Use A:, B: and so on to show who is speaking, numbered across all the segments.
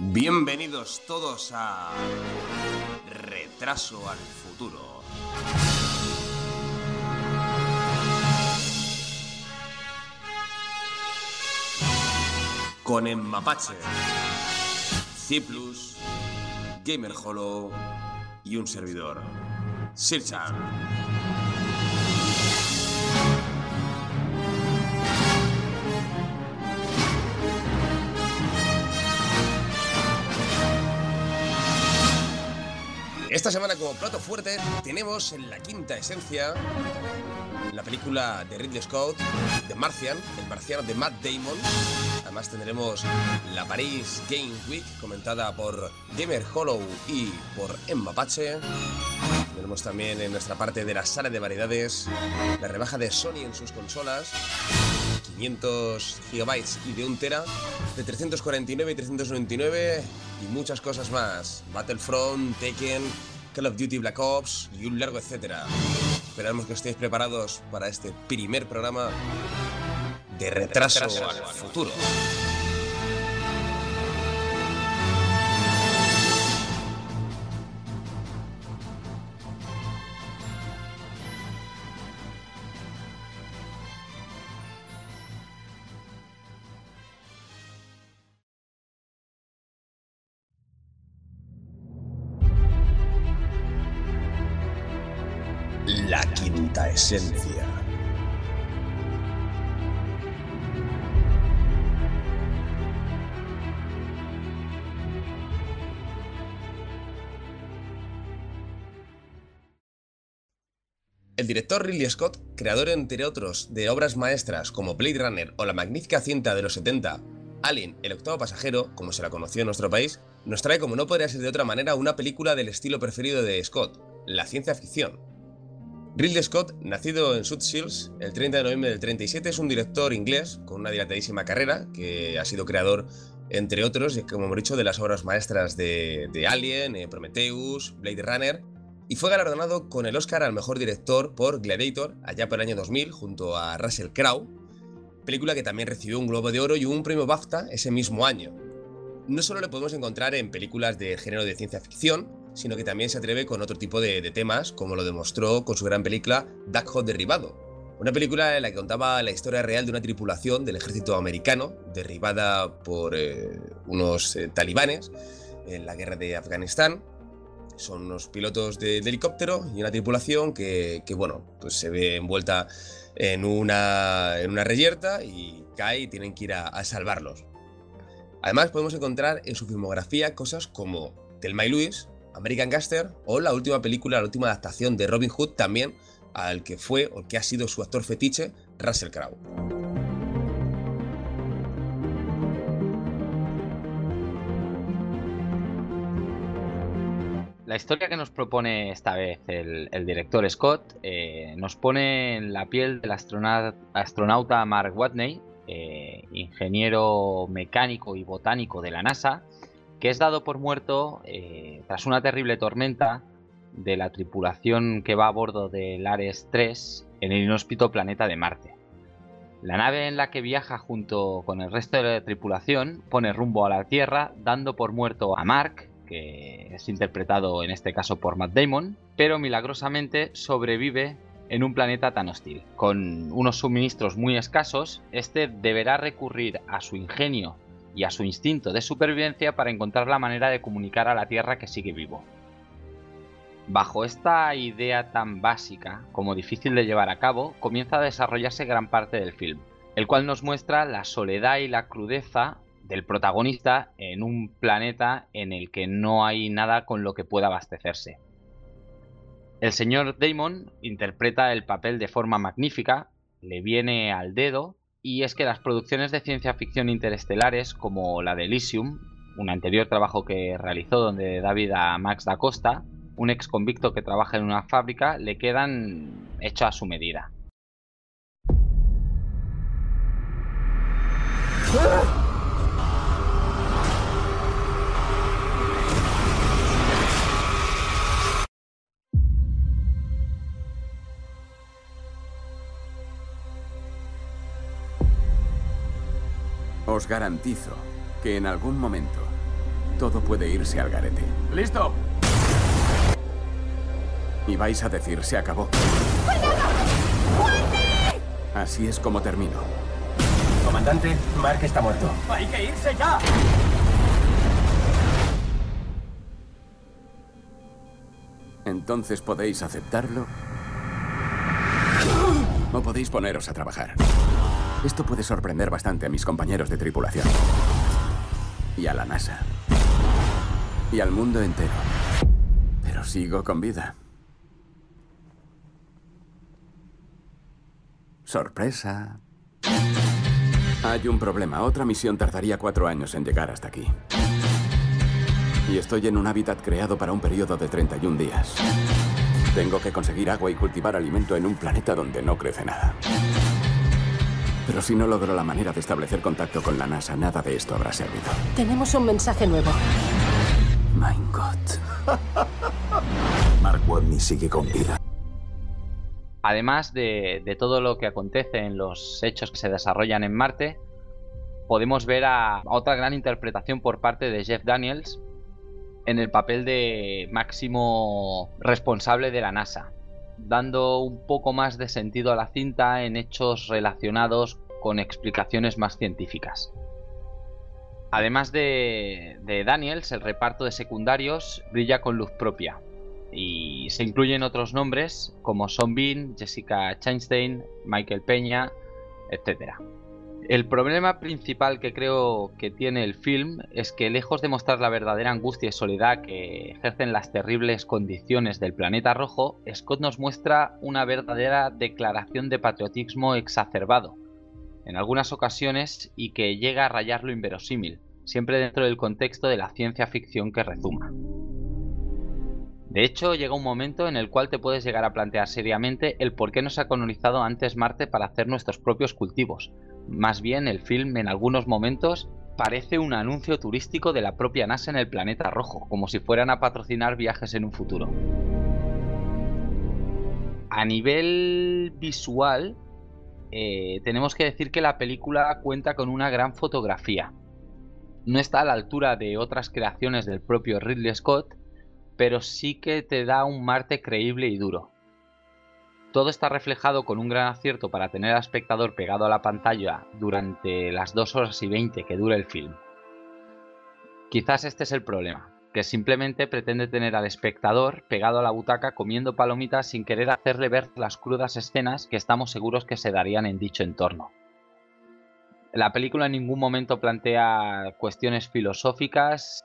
A: Bienvenidos todos a Retraso al Futuro. Con Emmapache, Ciplus, Gamer Hollow y un servidor, Sirchan. Esta semana como plato fuerte tenemos en la quinta esencia la película de Ridley Scott, The Martian, el marciano de Matt Damon. Además tendremos la Paris Game Week comentada por Gamer Hollow y por Emmapache. Tenemos también en nuestra parte de la sala de variedades la rebaja de Sony en sus consolas, 500 GB y de 1 TB, de 349 y 399 y muchas cosas más. Battlefront, Tekken, Call of Duty Black Ops y un largo etcétera. Esperamos que estéis preparados para este primer programa de Retraso al Futuro. La quinta esencia. El director Ridley Scott, creador entre otros de obras maestras como Blade Runner o la magnífica cinta de los 70, Alien, el octavo pasajero, como se la conoció en nuestro país, nos trae, como no podría ser de otra manera, una película del estilo preferido de Scott, la ciencia ficción. Ridley Scott, nacido en South Shields el 30 de noviembre del 37, es un director inglés con una dilatadísima carrera que ha sido creador, entre otros, como hemos dicho, de las obras maestras de Alien, Prometheus, Blade Runner, y fue galardonado con el Oscar al mejor director por Gladiator allá por el año 2000 junto a Russell Crowe, película que también recibió un Globo de Oro y un premio BAFTA ese mismo año. No solo lo podemos encontrar en películas de género de ciencia ficción, sino que también se atreve con otro tipo de temas, como lo demostró con su gran película Duck Hunt Derribado, una película en la que contaba la historia real de una tripulación del ejército americano derribada por unos talibanes en la guerra de Afganistán. Son unos pilotos de helicóptero y una tripulación que bueno, pues se ve envuelta en una reyerta y cae y tienen que ir a salvarlos. Además podemos encontrar en su filmografía cosas como Thelma y Louise, American Gangster o la última adaptación de Robin Hood, también al que fue o que ha sido su actor fetiche, Russell Crowe.
B: La historia que nos propone esta vez el director Scott nos pone en la piel del astronauta Mark Watney, ingeniero mecánico y botánico de la NASA, que es dado por muerto tras una terrible tormenta de la tripulación que va a bordo del Ares 3 en el inhóspito planeta de Marte. La nave en la que viaja junto con el resto de la tripulación pone rumbo a la Tierra, dando por muerto a Mark, que es interpretado en este caso por Matt Damon, pero milagrosamente sobrevive en un planeta tan hostil. Con unos suministros muy escasos, este deberá recurrir a su ingenio y a su instinto de supervivencia para encontrar la manera de comunicar a la Tierra que sigue vivo. Bajo esta idea tan básica como difícil de llevar a cabo, comienza a desarrollarse gran parte del film, el cual nos muestra la soledad y la crudeza del protagonista en un planeta en el que no hay nada con lo que pueda abastecerse. El señor Damon interpreta el papel de forma magnífica, le viene al dedo, y es que las producciones de ciencia ficción interestelares como la de Elysium, un anterior trabajo que realizó donde da vida a Max da Costa, un ex convicto que trabaja en una fábrica, le quedan hechos a su medida.
C: Os garantizo que en algún momento todo puede irse al garete.
D: ¡Listo!
C: Y vais a decir, se acabó. Así es como termino.
D: Comandante, Mark está muerto. ¡Hay que irse ya!
C: Entonces podéis aceptarlo o podéis poneros a trabajar. Esto puede sorprender bastante a mis compañeros de tripulación. Y a la NASA. Y al mundo entero. Pero sigo con vida. Sorpresa. Hay un problema. Otra misión tardaría 4 años en llegar hasta aquí. Y estoy en un hábitat creado para un periodo de 31 días. Tengo que conseguir agua y cultivar alimento en un planeta donde no crece nada. Pero si no logro la manera de establecer contacto con la NASA, nada de esto habrá servido.
E: Tenemos un mensaje nuevo.
C: Mein Gott.
F: Mark Watney sigue con vida.
B: Además de todo lo que acontece en los hechos que se desarrollan en Marte, podemos ver a otra gran interpretación por parte de Jeff Daniels en el papel de máximo responsable de la NASA, dando un poco más de sentido a la cinta en hechos relacionados con explicaciones más científicas. Además de Daniels, el reparto de secundarios brilla con luz propia y se incluyen otros nombres como Sean Bean, Jessica Chastain, Michael Peña, etc. El problema principal que creo que tiene el film es que, lejos de mostrar la verdadera angustia y soledad que ejercen las terribles condiciones del planeta rojo, Scott nos muestra una verdadera declaración de patriotismo exacerbado, en algunas ocasiones, y que llega a rayar lo inverosímil, siempre dentro del contexto de la ciencia ficción que rezuma. De hecho, llega un momento en el cual te puedes llegar a plantear seriamente el por qué no se ha colonizado antes Marte para hacer nuestros propios cultivos. Más bien, el film en algunos momentos parece un anuncio turístico de la propia NASA en el planeta rojo, como si fueran a patrocinar viajes en un futuro. A nivel visual, tenemos que decir que la película cuenta con una gran fotografía. No está a la altura de otras creaciones del propio Ridley Scott, pero sí que te da un Marte creíble y duro. Todo está reflejado con un gran acierto para tener al espectador pegado a la pantalla durante las 2 horas y 20 que dura el film. Quizás este es el problema, que simplemente pretende tener al espectador pegado a la butaca comiendo palomitas sin querer hacerle ver las crudas escenas que estamos seguros que se darían en dicho entorno. La película en ningún momento plantea cuestiones filosóficas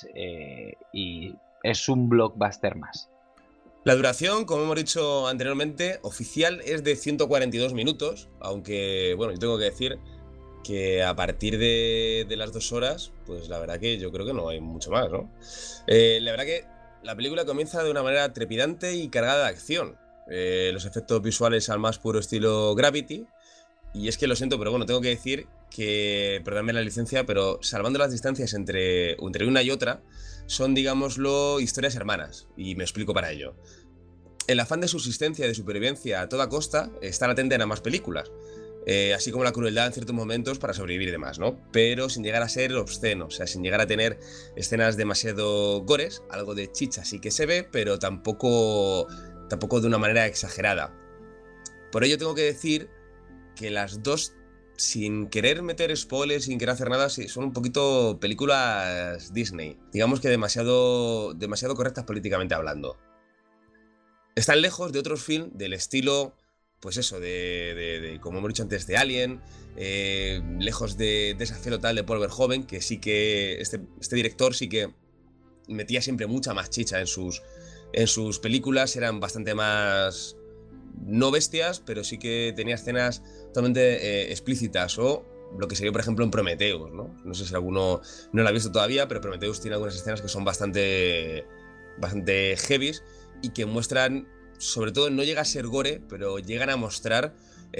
B: y es un blockbuster más.
A: La duración, como hemos dicho anteriormente, oficial es de 142 minutos, aunque, bueno, yo tengo que decir que a partir de las 2 horas, pues la verdad que yo creo que no hay mucho más, ¿no? La verdad que la película comienza de una manera trepidante y cargada de acción. Los efectos visuales al más puro estilo Gravity. Y es que lo siento, pero bueno, tengo que decir que, perdóname la licencia, pero salvando las distancias entre una y otra, son, digámoslo, historias hermanas, y me explico para ello. El afán de subsistencia y de supervivencia a toda costa está latente en ambas películas, así como la crueldad en ciertos momentos para sobrevivir y demás, ¿no? Pero sin llegar a ser obsceno, o sea, sin llegar a tener escenas demasiado gores, algo de chicha sí que se ve, pero tampoco de una manera exagerada. Por ello tengo que decir que las dos, sin querer meter spoilers, sin querer hacer nada, sí, son un poquito películas Disney. Digamos que demasiado correctas políticamente hablando. Están lejos de otros films del estilo, pues eso, de como hemos dicho antes, de Alien, lejos de Desafío Total de Paul Verhoeven, que sí que este director sí que metía siempre mucha más chicha en sus películas, eran bastante más, no bestias, pero sí que tenía escenas totalmente explícitas, o lo que sería, por ejemplo, en Prometheus, ¿no? No sé si alguno no lo ha visto todavía, pero Prometheus tiene algunas escenas que son bastante heavies y que muestran, sobre todo, no llega a ser gore, pero llegan a mostrar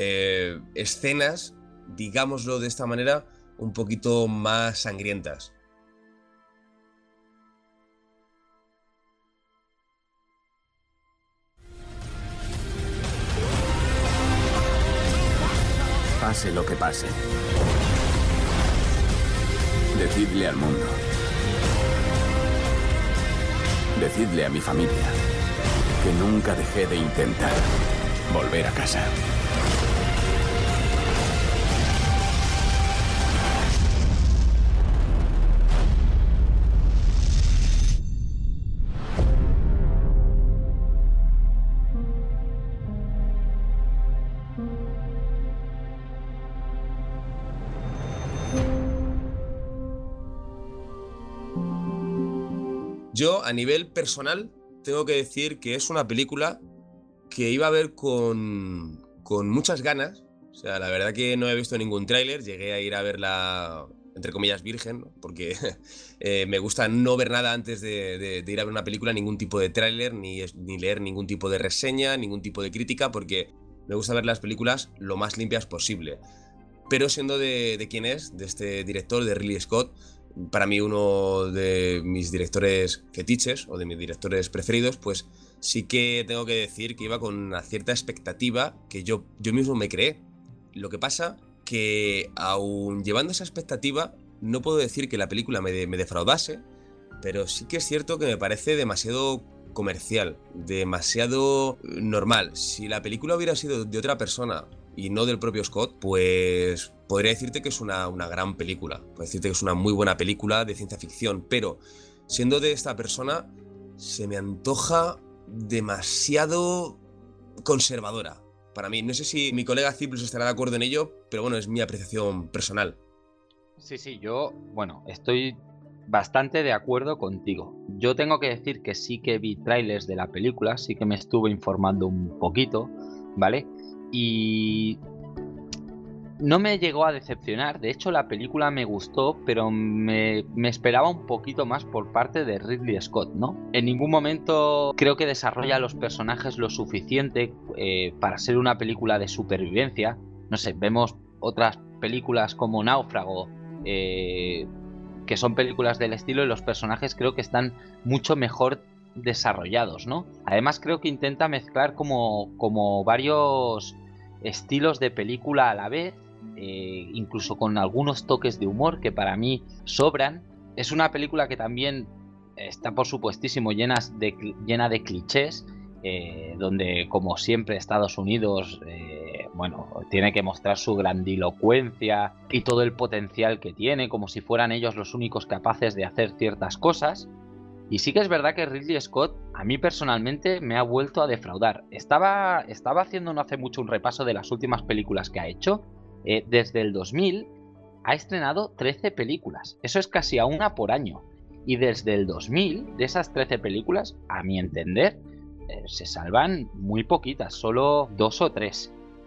A: escenas, digámoslo de esta manera, un poquito más sangrientas.
C: Pase lo que pase. Decidle al mundo Decidle a mi familia que nunca dejé de intentar volver a casa.
A: Yo, a nivel personal, tengo que decir que es una película que iba a ver con muchas ganas. O sea, la verdad que no he visto ningún tráiler, llegué a ir a verla, entre comillas, virgen, ¿no? Porque me gusta no ver nada antes de ir a ver una película, ningún tipo de tráiler, ni leer ningún tipo de reseña, ningún tipo de crítica, porque me gusta ver las películas lo más limpias posible. Pero siendo de quién es, de este director, de Ridley Scott, para mí uno de mis directores fetiches o de mis directores preferidos, pues sí que tengo que decir que iba con una cierta expectativa que yo mismo me creé. Lo que pasa que, aun llevando esa expectativa, no puedo decir que la película me defraudase, pero sí que es cierto que me parece demasiado comercial, demasiado normal. Si la película hubiera sido de otra persona y no del propio Scott, pues podría decirte que es una gran película. Podría decirte que es una muy buena película de ciencia ficción, pero siendo de esta persona, se me antoja demasiado conservadora para mí. No sé si mi colega Ciplus estará de acuerdo en ello, pero bueno, es mi apreciación personal.
B: Sí, yo, bueno, estoy bastante de acuerdo contigo. Yo tengo que decir que sí que vi trailers de la película, sí que me estuve informando un poquito, ¿vale? Y no me llegó a decepcionar. De hecho, la película me gustó, pero me esperaba un poquito más por parte de Ridley Scott, ¿no? En ningún momento creo que desarrolla a los personajes lo suficiente para ser una película de supervivencia. No sé, vemos otras películas como Náufrago, que son películas del estilo, y los personajes creo que están mucho mejor desarrollados, ¿no? Además, creo que intenta mezclar como varios estilos de película a la vez, incluso con algunos toques de humor que para mí sobran. Es una película que también está, por supuestísimo, llena de clichés, donde, como siempre, Estados Unidos tiene que mostrar su grandilocuencia y todo el potencial que tiene, como si fueran ellos los únicos capaces de hacer ciertas cosas. Y sí que es verdad que Ridley Scott, a mí personalmente, me ha vuelto a defraudar. Estaba haciendo no hace mucho un repaso de las últimas películas que ha hecho. Desde el 2000 ha estrenado 13 películas. Eso es casi a una por año. Y desde el 2000, de esas 13 películas, a mi entender, se salvan muy poquitas, solo 2 o 3.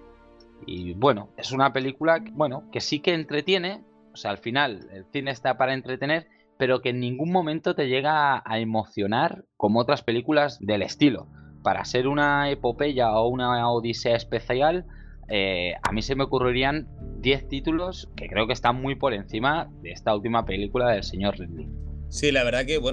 B: Y bueno, es una película que sí que entretiene. O sea, al final el cine está para entretener, pero que en ningún momento te llega a emocionar como otras películas del estilo. Para ser una epopeya o una odisea especial, a mí se me ocurrirían 10 títulos que creo que están muy por encima de esta última película del señor Ridley.
A: Sí, la verdad que,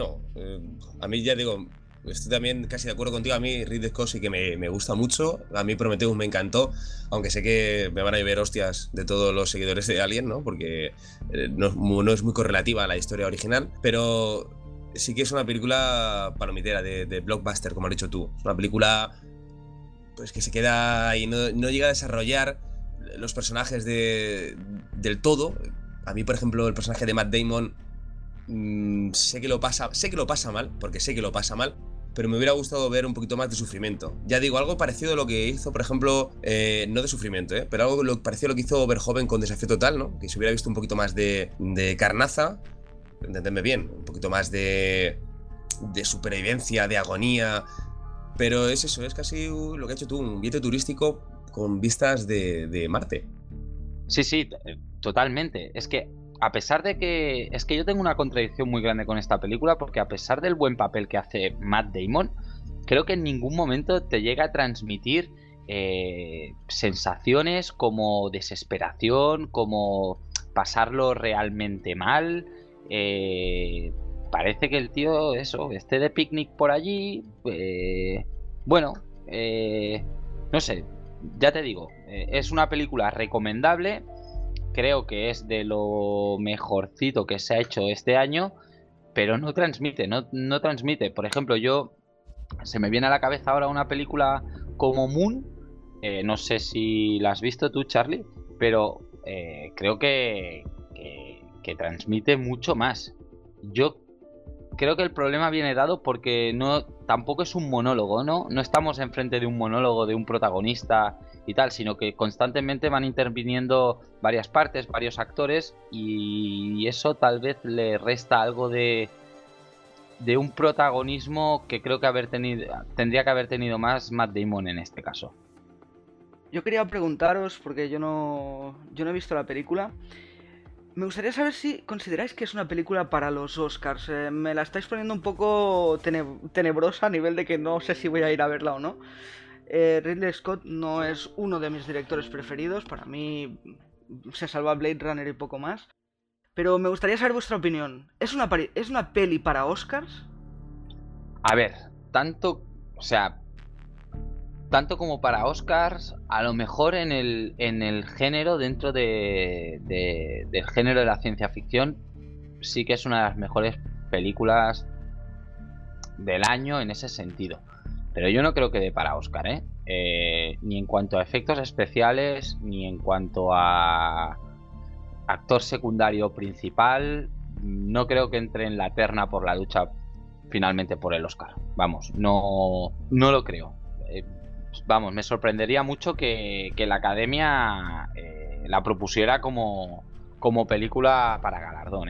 A: a mí, ya digo, estoy también casi de acuerdo contigo. A mí Ridley Scott sí que me gusta mucho. A mí Prometheus me encantó, aunque sé que me van a llover hostias de todos los seguidores de Alien, ¿no? Porque no es muy correlativa a la historia original, pero sí que es una película palomitera, de blockbuster, como has dicho tú. Es una película, pues, que se queda ahí, no llega a desarrollar los personajes del todo. A mí, por ejemplo, el personaje de Matt Damon, sé que lo pasa mal, porque sé que lo pasa mal, pero me hubiera gustado ver un poquito más de sufrimiento. Ya digo, algo parecido a lo que hizo, por ejemplo, no de sufrimiento, pero algo parecido a lo que hizo Verhoeven con Desafío Total, ¿no? Que se hubiera visto un poquito más de carnaza, entendedme bien, un poquito más de supervivencia, de agonía. Pero es eso, es casi lo que has hecho tú, un viaje turístico con vistas de Marte.
B: Sí, totalmente. Es que a pesar de que... Es que yo tengo una contradicción muy grande con esta película, porque a pesar del buen papel que hace Matt Damon, creo que en ningún momento te llega a transmitir sensaciones como desesperación, como pasarlo realmente mal. Parece que el tío, esté de picnic por allí. No sé, ya te digo, es una película recomendable. Creo que es de lo mejorcito que se ha hecho este año, pero no transmite, no transmite. Por ejemplo, se me viene a la cabeza ahora una película como Moon, no sé si la has visto tú, Charlie, pero creo que transmite mucho más. Yo creo que el problema viene dado porque tampoco es un monólogo, ¿no? No estamos enfrente de un monólogo de un protagonista y tal, sino que constantemente van interviniendo varias partes, varios actores, y eso tal vez le resta algo de un protagonismo que creo que tendría que haber tenido más Matt Damon en este caso.
G: Yo quería preguntaros, porque yo no he visto la película. Me gustaría saber si consideráis que es una película para los Oscars. Me la estáis poniendo un poco tenebrosa a nivel de que no sé si voy a ir a verla o no. Ridley Scott no es uno de mis directores preferidos. Para mí se salva Blade Runner y poco más. Pero me gustaría saber vuestra opinión. ¿Es una peli para Oscars?
B: A ver, tanto como para Oscars, a lo mejor en el género, dentro del género de la ciencia ficción, sí que es una de las mejores películas del año en ese sentido. Pero yo no creo que dé para Oscar, ni en cuanto a efectos especiales, ni en cuanto a actor secundario principal. No creo que entre en la terna por la lucha finalmente por el Oscar. Vamos, no lo creo. Vamos, me sorprendería mucho que la Academia la propusiera como película para galardón,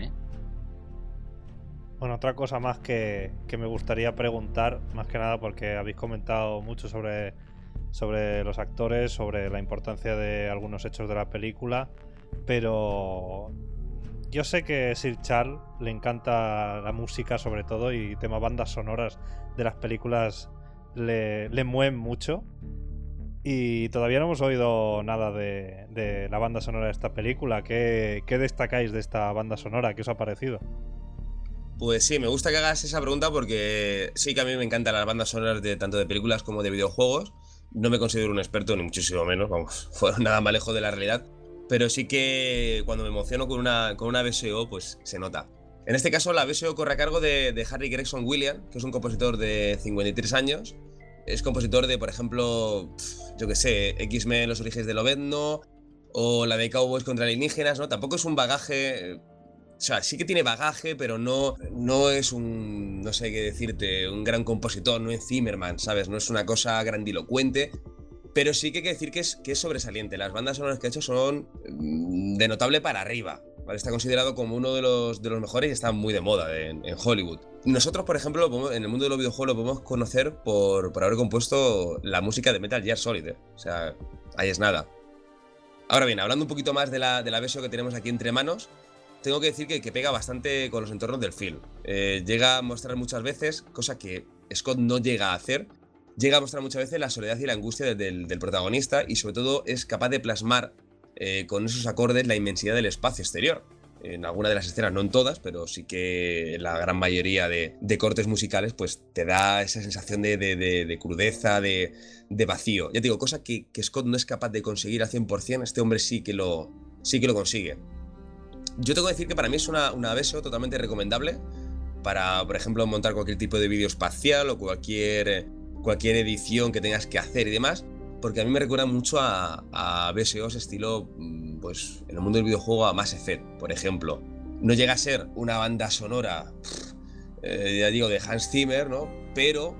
H: Bueno, otra cosa más que me gustaría preguntar, más que nada porque habéis comentado mucho sobre los actores, sobre la importancia de algunos hechos de la película, pero yo sé que Sir Charles le encanta la música sobre todo, y tema bandas sonoras de las películas le mueven mucho, y todavía no hemos oído nada de la banda sonora de esta película. ¿Qué destacáis de esta banda sonora? ¿Qué os ha parecido?
A: Pues sí, me gusta que hagas esa pregunta porque sí que a mí me encantan las bandas sonoras tanto de películas como de videojuegos. No me considero un experto, ni muchísimo menos, vamos, nada más lejos de la realidad. Pero sí que cuando me emociono con una BSO, pues se nota. En este caso, la BSO corre a cargo de Harry Gregson Williams, que es un compositor de 53 años. Es compositor de, por ejemplo, yo que sé, X-Men, Los Orígenes del Lobezno, o la de Cowboys contra alienígenas, ¿no? Tampoco es un bagaje... O sea, sí que tiene bagaje, pero no es no sé qué decirte, un gran compositor, no es Zimmerman, ¿sabes? No es una cosa grandilocuente, pero sí que hay que decir que es sobresaliente. Las bandas sonoras que ha hecho son de notable para arriba, ¿vale? Está considerado como uno de los mejores y está muy de moda en Hollywood. Nosotros, por ejemplo, en el mundo de los videojuegos lo podemos conocer por haber compuesto la música de Metal Gear Solid, O sea, ahí es nada. Ahora bien, hablando un poquito más de la BSO que tenemos aquí entre manos, tengo que decir que pega bastante con los entornos del film. Llega a mostrar muchas veces, cosa que Scott no llega a hacer, llega a mostrar muchas veces la soledad y la angustia del protagonista, y sobre todo es capaz de plasmar con esos acordes la inmensidad del espacio exterior. En algunas de las escenas, no en todas, pero sí que en la gran mayoría de cortes musicales, pues te da esa sensación de crudeza, de vacío. Ya te digo, cosa que Scott no es capaz de conseguir al 100%, este hombre sí que lo consigue. Yo tengo que decir que para mí es una BSO totalmente recomendable para, por ejemplo, montar cualquier tipo de vídeo espacial o cualquier edición que tengas que hacer y demás, porque a mí me recuerda mucho a BSOs estilo, pues, en el mundo del videojuego a Mass Effect, por ejemplo. No llega a ser una banda sonora, ya digo, de Hans Zimmer, ¿no? Pero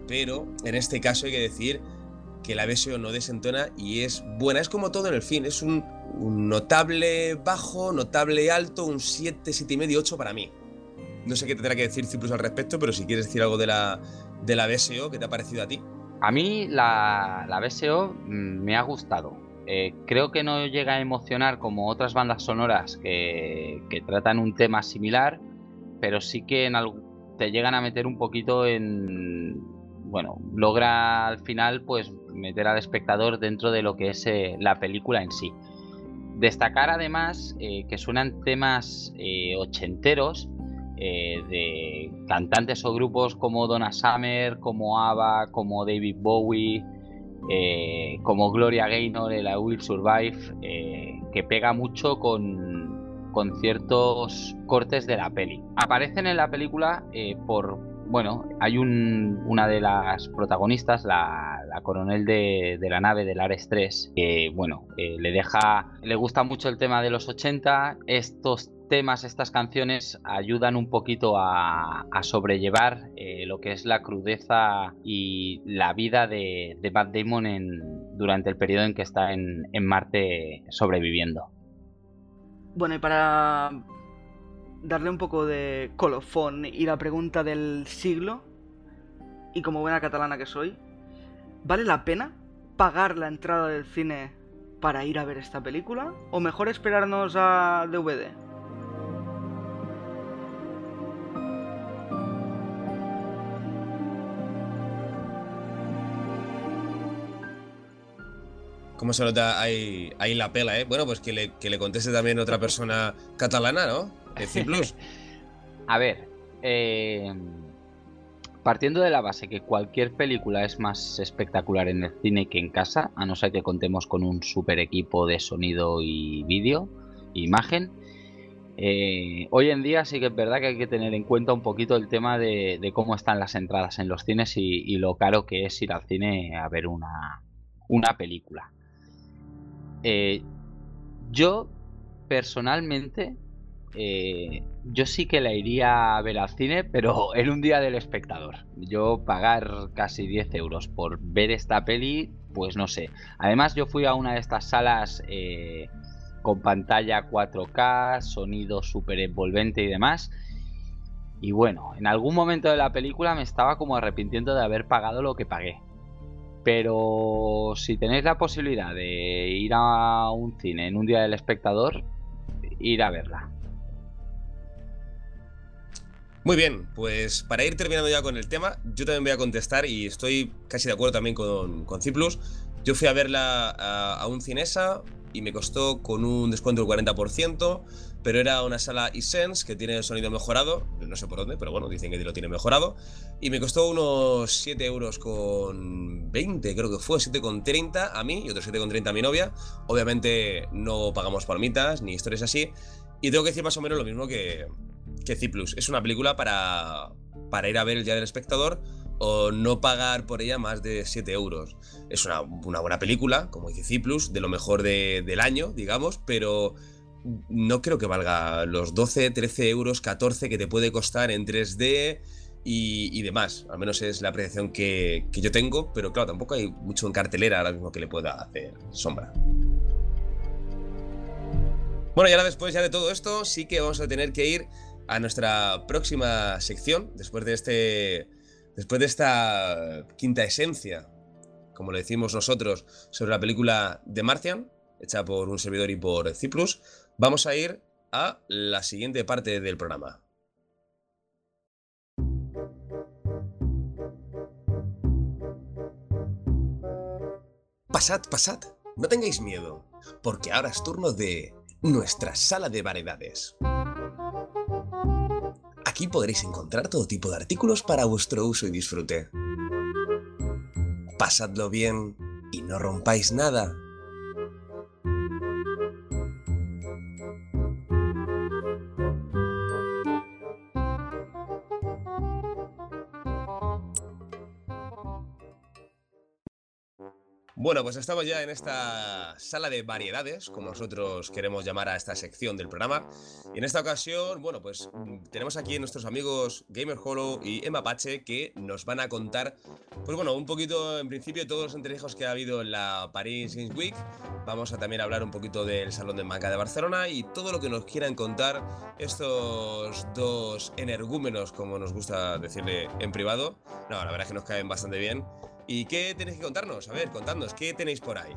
A: en este caso hay que decir que la BSO no desentona y es buena. Es como todo en el film, es un notable bajo, notable alto, un 7, 7,5, 8 para mí. No sé qué tendrá que decir Ciprus al respecto, pero si quieres decir algo de la BSO, ¿qué te ha parecido a ti?
B: A mí la BSO me ha gustado. Creo que no llega a emocionar como otras bandas sonoras que tratan un tema similar, pero sí que te llegan a meter un poquito bueno, logra al final pues meter al espectador dentro de lo que es la película en sí. Destacar además que suenan temas ochenteros de cantantes o grupos como Donna Summer, como ABBA, como David Bowie, como Gloria Gaynor, la Will Survive, que pega mucho con con ciertos cortes de la peli. Aparecen en la película hay una de las protagonistas, la coronel de la nave del Ares 3, que le gusta mucho el tema de los 80. Estos temas, estas canciones ayudan un poquito a sobrellevar lo que es la crudeza y la vida de Matt Damon durante el periodo en que está en Marte sobreviviendo.
G: Bueno, y para darle un poco de colofón y la pregunta del siglo, y como buena catalana que soy, ¿vale la pena pagar la entrada del cine para ir a ver esta película? ¿O mejor esperarnos a DVD?
A: ¿Cómo se nota ahí la pela, eh? Bueno, pues que le conteste también otra persona catalana, ¿no? C+.
B: A ver, partiendo de la base que cualquier película es más espectacular en el cine que en casa, a no ser que contemos con un super equipo de sonido y vídeo, imagen, hoy en día sí que es verdad que hay que tener en cuenta un poquito el tema de cómo están las entradas en los cines y lo caro que es ir al cine a ver una película. Yo personalmente yo sí que la iría a ver al cine, pero en un día del espectador. Yo pagar casi 10 euros por ver esta peli, pues no sé. Además yo fui a una de estas salas con pantalla 4K, sonido súper envolvente y demás. Y bueno, en algún momento de la película me estaba como arrepintiendo de haber pagado lo que pagué. Pero si tenéis la posibilidad de ir a un cine en un día del espectador, ir a verla.
A: Muy bien, pues para ir terminando ya con el tema, yo también voy a contestar y estoy casi de acuerdo también con C+. Yo fui a verla a un Cinesa y me costó con un descuento del 40%, pero era una sala iSense que tiene el sonido mejorado, no sé por dónde, pero bueno, dicen que lo tiene mejorado, y me costó unos 7 euros con 20, creo que fue 7,30 a mí y otros 7,30 a mi novia. Obviamente no pagamos palmitas ni historias así, y tengo que decir más o menos lo mismo que C+. Es una película para ir a ver el día del espectador o no pagar por ella más de 7 euros. Es una buena película, como dice C+, de lo mejor del año, digamos, pero no creo que valga los 12, 13 euros, 14 que te puede costar en 3D y demás. Al menos es la apreciación que yo tengo, pero claro, tampoco hay mucho en cartelera ahora mismo que le pueda hacer sombra. Bueno, y ahora después ya de todo esto, sí que vamos a tener que ir a nuestra próxima sección, después de esta quinta esencia, como le decimos nosotros, sobre la película The Martian, hecha por un servidor y por C+. Vamos a ir a la siguiente parte del programa. Pasad, no tengáis miedo, porque ahora es turno de nuestra sala de variedades. Aquí podréis encontrar todo tipo de artículos para vuestro uso y disfrute. Pasadlo bien y no rompáis nada. Bueno, pues estamos ya en esta sala de variedades, como nosotros queremos llamar a esta sección del programa. Y en esta ocasión, bueno, pues tenemos aquí a nuestros amigos Gamer Hollow y Emapache que nos van a contar, pues bueno, un poquito en principio todos los entresijos que ha habido en la Paris Games Week. Vamos a también hablar un poquito del Salón de Manga de Barcelona y todo lo que nos quieran contar estos dos energúmenos, como nos gusta decirle en privado. No, la verdad es que nos caen bastante bien. ¿Y qué tenéis que contarnos? A ver, contadnos, ¿qué tenéis por ahí?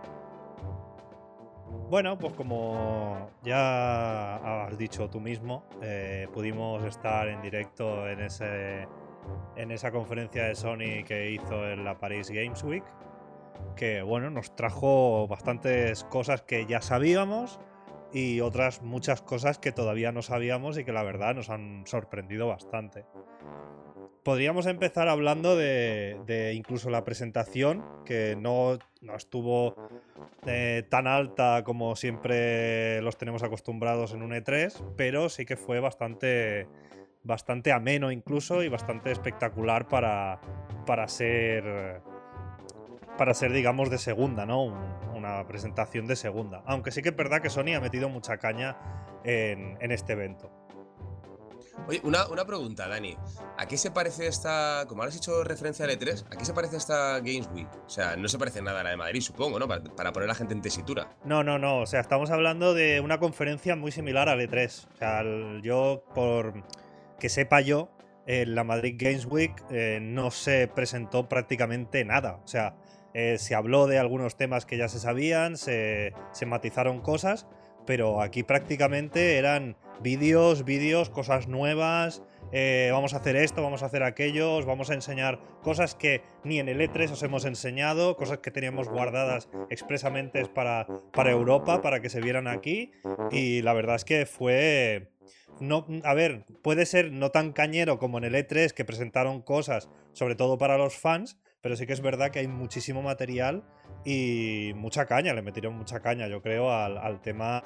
H: Bueno, pues como ya has dicho tú mismo, pudimos estar en directo en esa conferencia de Sony que hizo en la Paris Games Week, que bueno, nos trajo bastantes cosas que ya sabíamos y otras muchas cosas que todavía no sabíamos y que la verdad nos han sorprendido bastante. Podríamos empezar hablando de incluso la presentación, que no estuvo tan alta como siempre los tenemos acostumbrados en un E3, pero sí que fue bastante ameno incluso y bastante espectacular para ser, digamos, de segunda, ¿no? Una presentación de segunda. Aunque sí que es verdad que Sony ha metido mucha caña en este evento.
A: Oye, una pregunta, Dani. ¿A qué se parece esta, como has hecho referencia al E3, a qué se parece esta Games Week? O sea, no se parece nada a la de Madrid, supongo, ¿no? Para poner a la gente en tesitura.
H: No. O sea, estamos hablando de una conferencia muy similar al E3. O sea, yo, por que sepa yo, en la Madrid Games Week no se presentó prácticamente nada. O sea, se habló de algunos temas que ya se sabían, se matizaron cosas, pero aquí prácticamente eran vídeos, cosas nuevas, vamos a hacer esto, vamos a hacer aquello, os vamos a enseñar cosas que ni en el E3 os hemos enseñado, cosas que teníamos guardadas expresamente para Europa, para que se vieran aquí, y la verdad es que fue... No, a ver, puede ser no tan cañero como en el E3, que presentaron cosas, sobre todo para los fans, pero sí que es verdad que hay muchísimo material y mucha caña, le metieron mucha caña, yo creo, al tema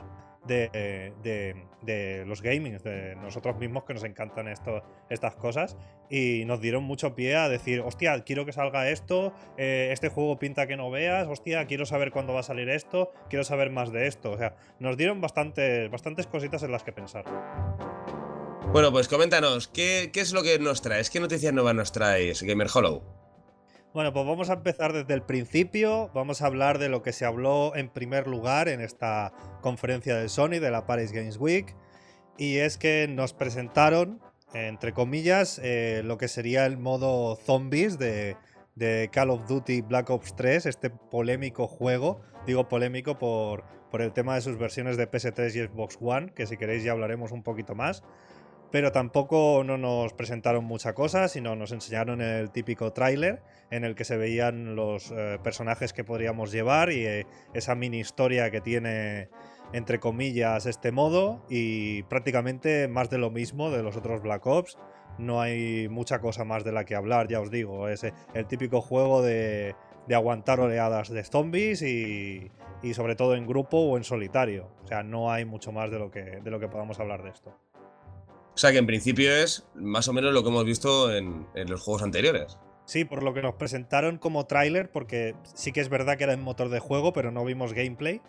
H: de los gamings, de nosotros mismos, que nos encantan estas cosas, y nos dieron mucho pie a decir, hostia, quiero que salga esto, este juego pinta que no veas, hostia, quiero saber cuándo va a salir esto, quiero saber más de esto. O sea, nos dieron bastantes cositas en las que pensar.
A: Bueno, pues coméntanos, ¿qué es lo que nos traes? ¿Qué noticias nuevas nos traes, Gamer Hollow?
H: Bueno, pues vamos a empezar desde el principio. Vamos a hablar de lo que se habló en primer lugar en esta conferencia de Sony, de la Paris Games Week. Y es que nos presentaron, entre comillas, lo que sería el modo zombies de Call of Duty Black Ops 3, este polémico juego. Digo polémico por el tema de sus versiones de PS3 y Xbox One, que si queréis ya hablaremos un poquito más. Pero tampoco no nos presentaron mucha cosa, sino nos enseñaron el típico tráiler en el que se veían los personajes que podríamos llevar y esa mini historia que tiene, entre comillas, este modo, y prácticamente más de lo mismo de los otros Black Ops. No hay mucha cosa más de la que hablar, ya os digo. Es el típico juego de aguantar oleadas de zombies y sobre todo en grupo o en solitario. O sea, no hay mucho más de lo que podamos hablar de esto.
A: O sea que en principio es más o menos lo que hemos visto en los juegos anteriores.
H: Sí, por lo que nos presentaron como tráiler, porque sí que es verdad que era en motor de juego, pero no vimos gameplay.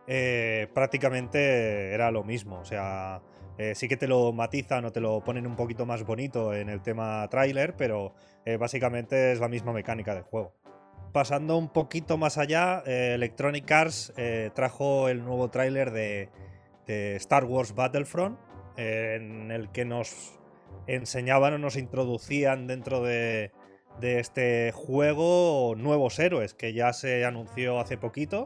H: Prácticamente era lo mismo. O sea, sí que te lo matizan o te lo ponen un poquito más bonito en el tema tráiler, pero básicamente es la misma mecánica de juego. Pasando un poquito más allá, Electronic Arts trajo el nuevo tráiler de Star Wars Battlefront, en el que nos enseñaban o nos introducían dentro de este juego nuevos héroes, que ya se anunció hace poquito.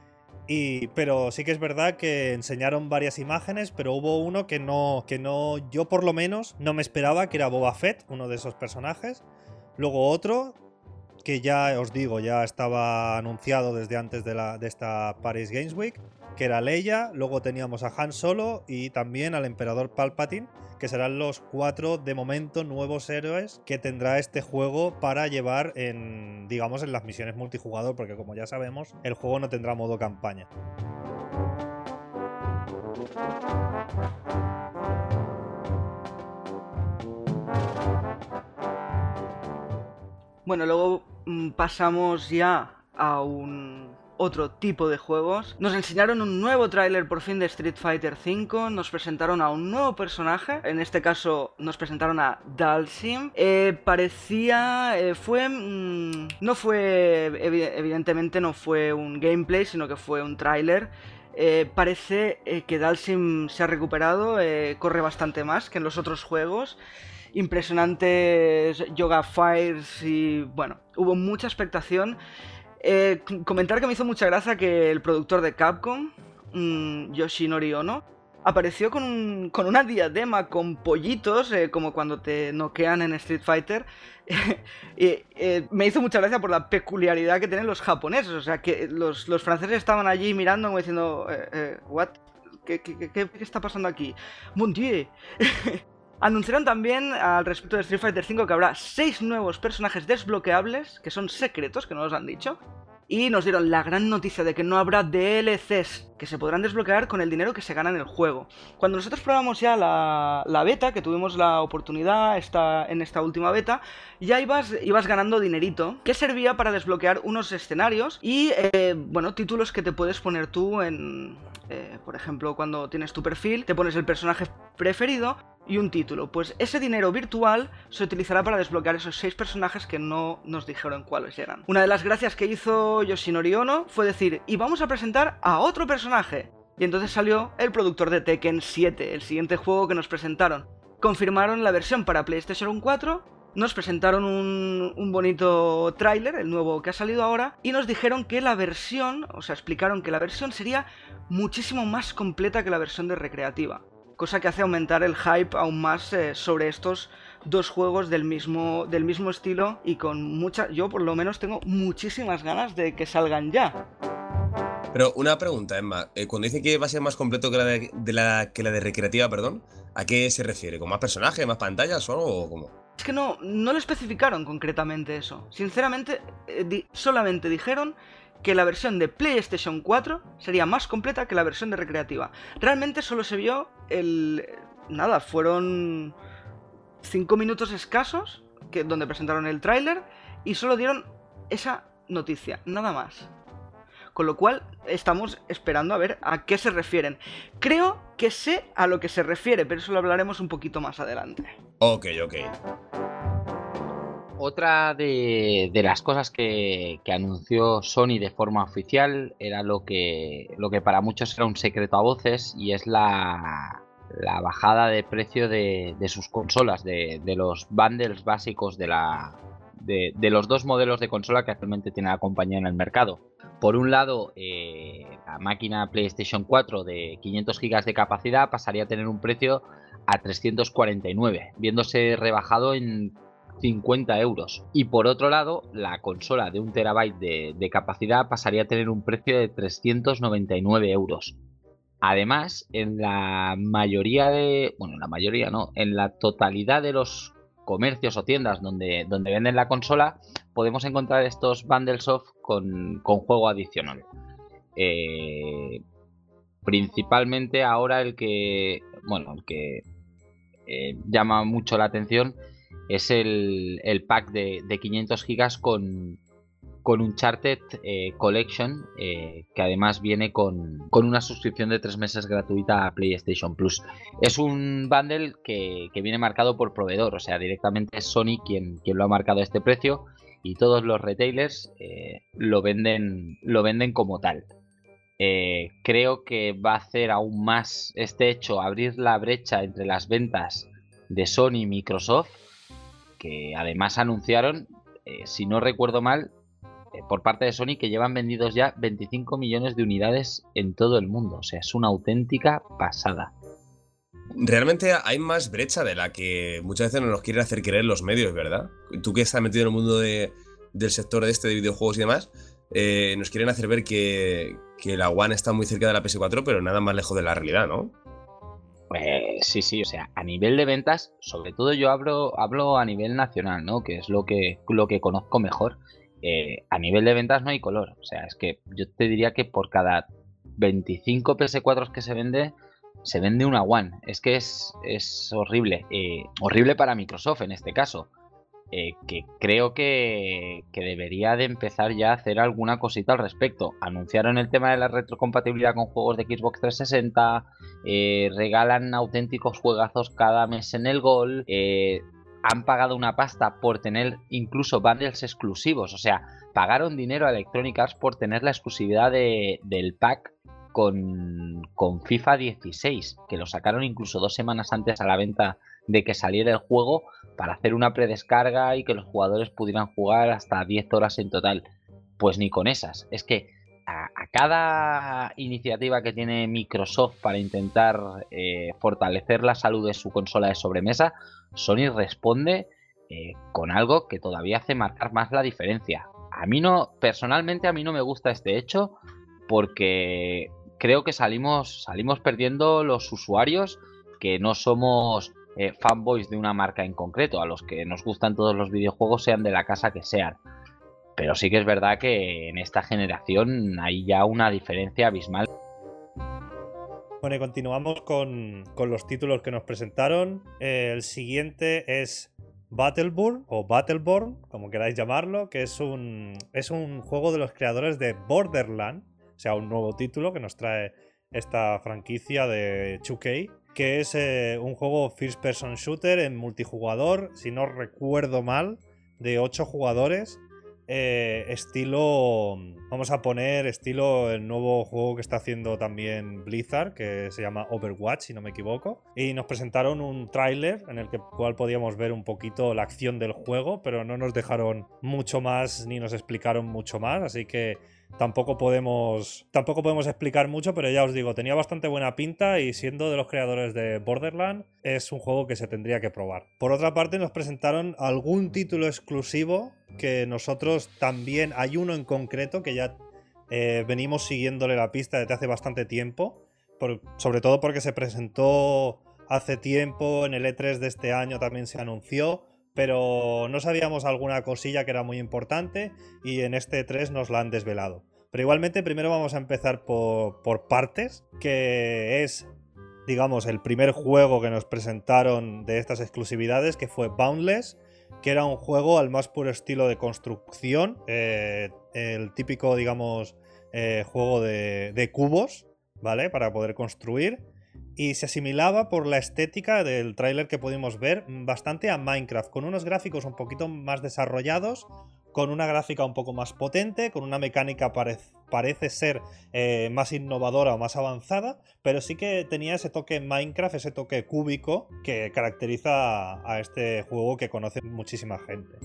H: Pero sí que es verdad que enseñaron varias imágenes, pero hubo uno que no, yo por lo menos no me esperaba, que era Boba Fett, uno de esos personajes. Luego otro que ya os digo, ya estaba anunciado desde antes de esta Paris Games Week, que era Leia. Luego teníamos a Han Solo y también al Emperador Palpatine, que serán los 4 de momento nuevos héroes que tendrá este juego para llevar en las misiones multijugador, porque como ya sabemos, el juego no tendrá modo campaña.
G: Bueno, luego pasamos ya a otro tipo de juegos. Nos enseñaron un nuevo tráiler por fin de Street Fighter V, nos presentaron a un nuevo personaje, en este caso nos presentaron a Dhalsim. Evidentemente no fue un gameplay, sino que fue un tráiler. Parece que Dhalsim se ha recuperado, corre bastante más que en los otros juegos. Impresionantes Yoga Fires y bueno, hubo mucha expectación. Comentar que me hizo mucha gracia que el productor de Capcom, Yoshinori Ono, apareció con una diadema con pollitos, como cuando te noquean en Street Fighter. Me hizo mucha gracia por la peculiaridad que tienen los japoneses. O sea, que los franceses estaban allí mirando como diciendo, ¿what? ¿Qué está pasando aquí? ¡Mon Dieu! Anunciaron también al respecto de Street Fighter V que habrá 6 nuevos personajes desbloqueables, que son secretos, que no los han dicho. Y nos dieron la gran noticia de que no habrá DLCs, que se podrán desbloquear con el dinero que se gana en el juego. Cuando nosotros probamos ya la beta, que tuvimos la oportunidad en esta última beta, ya ibas ganando dinerito, que servía para desbloquear unos escenarios y, títulos que te puedes poner tú en... por ejemplo, cuando tienes tu perfil, te pones el personaje preferido y un título. Pues ese dinero virtual se utilizará para desbloquear esos 6 personajes que no nos dijeron cuáles eran. Una de las gracias que hizo Yoshinori Ono fue decir, y vamos a presentar a otro personaje. Y entonces salió el productor de Tekken 7, el siguiente juego que nos presentaron. Confirmaron la versión para PlayStation 4, nos presentaron un bonito tráiler, el nuevo que ha salido ahora, y nos dijeron que la versión, explicaron que la versión sería muchísimo más completa que la versión de recreativa. Cosa que hace aumentar el hype aún más sobre estos dos juegos del mismo estilo y con yo por lo menos tengo muchísimas ganas de que salgan ya.
A: Pero una pregunta, Emma, cuando dice que va a ser más completo que la de recreativa, perdón, ¿a qué se refiere? ¿Con más personajes, más pantallas o algo o cómo?
G: Es que no lo especificaron concretamente eso. Sinceramente, solamente dijeron que la versión de PlayStation 4 sería más completa que la versión de recreativa. Realmente solo se vio fueron 5 minutos escasos donde presentaron el tráiler y solo dieron esa noticia, nada más. Con lo cual estamos esperando a ver a qué se refieren. Creo que sé a lo que se refiere, pero eso lo hablaremos un poquito más adelante.
A: Ok.
B: Otra de las cosas que anunció Sony de forma oficial era lo que para muchos era un secreto a voces, y es la bajada de precio de sus consolas, de los bundles básicos de los dos modelos de consola que actualmente tiene la compañía en el mercado. Por un lado, la máquina PlayStation 4 de 500 GB de capacidad pasaría a tener un precio a 349, viéndose rebajado en 50 euros. Y por otro lado, la consola de 1 TB de capacidad pasaría a tener un precio de 399 euros. Además, en la totalidad de los comercios o tiendas donde venden la consola, podemos encontrar estos bundles off con juego adicional. Principalmente ahora el que llama mucho la atención es el pack de 500 gigas con Uncharted Collection, que además viene con una suscripción de 3 meses gratuita a PlayStation Plus. Es un bundle que viene marcado por proveedor, o sea, directamente es Sony quien lo ha marcado este precio, y todos los retailers lo venden como tal. Creo que va a hacer aún más este hecho, abrir la brecha entre las ventas de Sony y Microsoft, que además anunciaron, si no recuerdo mal, por parte de Sony, que llevan vendidos ya 25 millones de unidades en todo el mundo. O sea, es una auténtica pasada.
A: Realmente hay más brecha de la que muchas veces nos quieren hacer creer los medios, ¿verdad? Tú que estás metido en el mundo del sector de videojuegos y demás, nos quieren hacer ver que la One está muy cerca de la PS4, pero nada más lejos de la realidad, ¿no?
B: Sí, o sea, a nivel de ventas, sobre todo yo hablo a nivel nacional, ¿no? Que es lo que conozco mejor. A nivel de ventas no hay color. O sea, es que yo te diría que por cada 25 PS4 que se vende una One. Es que es horrible. Horrible para Microsoft en este caso. Que creo que debería de empezar ya a hacer alguna cosita al respecto. Anunciaron el tema de la retrocompatibilidad con juegos de Xbox 360, regalan auténticos juegazos cada mes en el Gold, han pagado una pasta por tener incluso bundles exclusivos, o sea, pagaron dinero a Electronic Arts por tener la exclusividad del pack con FIFA 16, que lo sacaron incluso 2 semanas antes a la venta de que saliera el juego, para hacer una predescarga y que los jugadores pudieran jugar hasta 10 horas en total. Pues ni con esas. Es que a cada iniciativa que tiene Microsoft para intentar fortalecer la salud de su consola de sobremesa, Sony responde con algo que todavía hace marcar más la diferencia. Personalmente a mí no me gusta este hecho, porque creo que salimos perdiendo los usuarios que no somos fanboys de una marca en concreto, a los que nos gustan todos los videojuegos, sean de la casa que sean. Pero sí que es verdad que en esta generación hay ya una diferencia abismal.
H: Bueno, y continuamos con los títulos que nos presentaron. El siguiente es Battleborn, o Battleborn, como queráis llamarlo, que es un juego de los creadores de Borderlands, o sea, un nuevo título que nos trae esta franquicia de 2K, que es un juego first person shooter en multijugador, si no recuerdo mal, de 8 jugadores. Estilo, vamos a poner estilo el nuevo juego que está haciendo también Blizzard, que se llama Overwatch, si no me equivoco, y nos presentaron un tráiler en el cual podíamos ver un poquito la acción del juego, pero no nos dejaron mucho más ni nos explicaron mucho más, así que tampoco podemos explicar mucho, pero ya os digo, tenía bastante buena pinta y siendo de los creadores de Borderlands es un juego que se tendría que probar. Por otra parte, nos presentaron algún título exclusivo que nosotros también, hay uno en concreto que ya venimos siguiéndole la pista desde hace bastante tiempo, sobre todo porque se presentó hace tiempo, en el E3 de este año también se anunció, pero no sabíamos alguna cosilla que era muy importante y en este E3 nos la han desvelado. Pero igualmente primero vamos a empezar por partes, que es, digamos, el primer juego que nos presentaron de estas exclusividades, que fue Boundless, que era un juego al más puro estilo de construcción, el típico, digamos, juego de cubos, ¿vale? Para poder construir. Y se asimilaba por la estética del tráiler que pudimos ver bastante a Minecraft, con unos gráficos un poquito más desarrollados, con una gráfica un poco más potente, con una mecánica parece ser más innovadora o más avanzada, pero sí que tenía ese toque Minecraft, ese toque cúbico que caracteriza a este juego que conoce muchísima gente.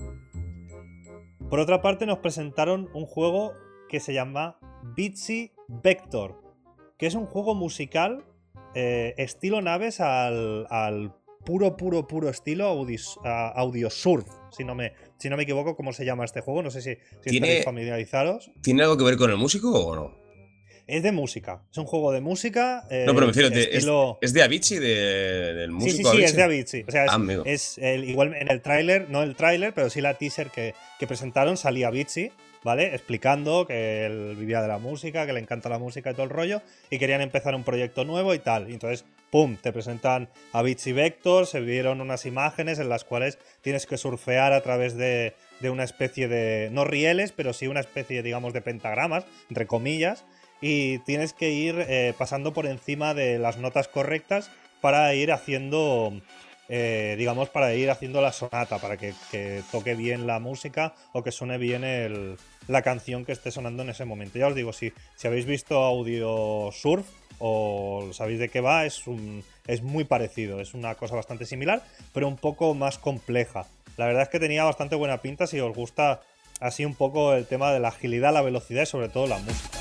H: Por otra parte, nos presentaron un juego que se llama Beatsy Vector, que es un juego musical estilo naves al puro estilo Audiosurf, si no me equivoco cómo se llama este juego, no sé si estaréis familiarizados.
A: ¿Tiene algo que ver con el músico o no?
H: Es de música, es un juego de música.
A: No, pero me refiero,
H: estilo...
A: ¿es de Avicii, del músico?
H: Sí,
A: Avicii?
H: es de Avicii. O sea, igual en el tráiler, no el tráiler, pero sí la teaser que presentaron, salía Avicii, ¿vale? Explicando que él vivía de la música, que le encanta la música y todo el rollo, y querían empezar un proyecto nuevo y tal. Y entonces, ¡pum!, te presentan a Beatsy Vector, se vieron unas imágenes en las cuales tienes que surfear a través de una especie de, no rieles, pero sí una especie, digamos, de pentagramas, entre comillas, y tienes que ir pasando por encima de las notas correctas para ir haciendo... para ir haciendo la sonata, para que toque bien la música o que suene bien la canción que esté sonando en ese momento. Ya os digo, si habéis visto Audiosurf o sabéis de qué va, es muy parecido, es una cosa bastante similar, pero un poco más compleja. La verdad es que tenía bastante buena pinta si os gusta así un poco el tema de la agilidad, la velocidad y sobre todo la música.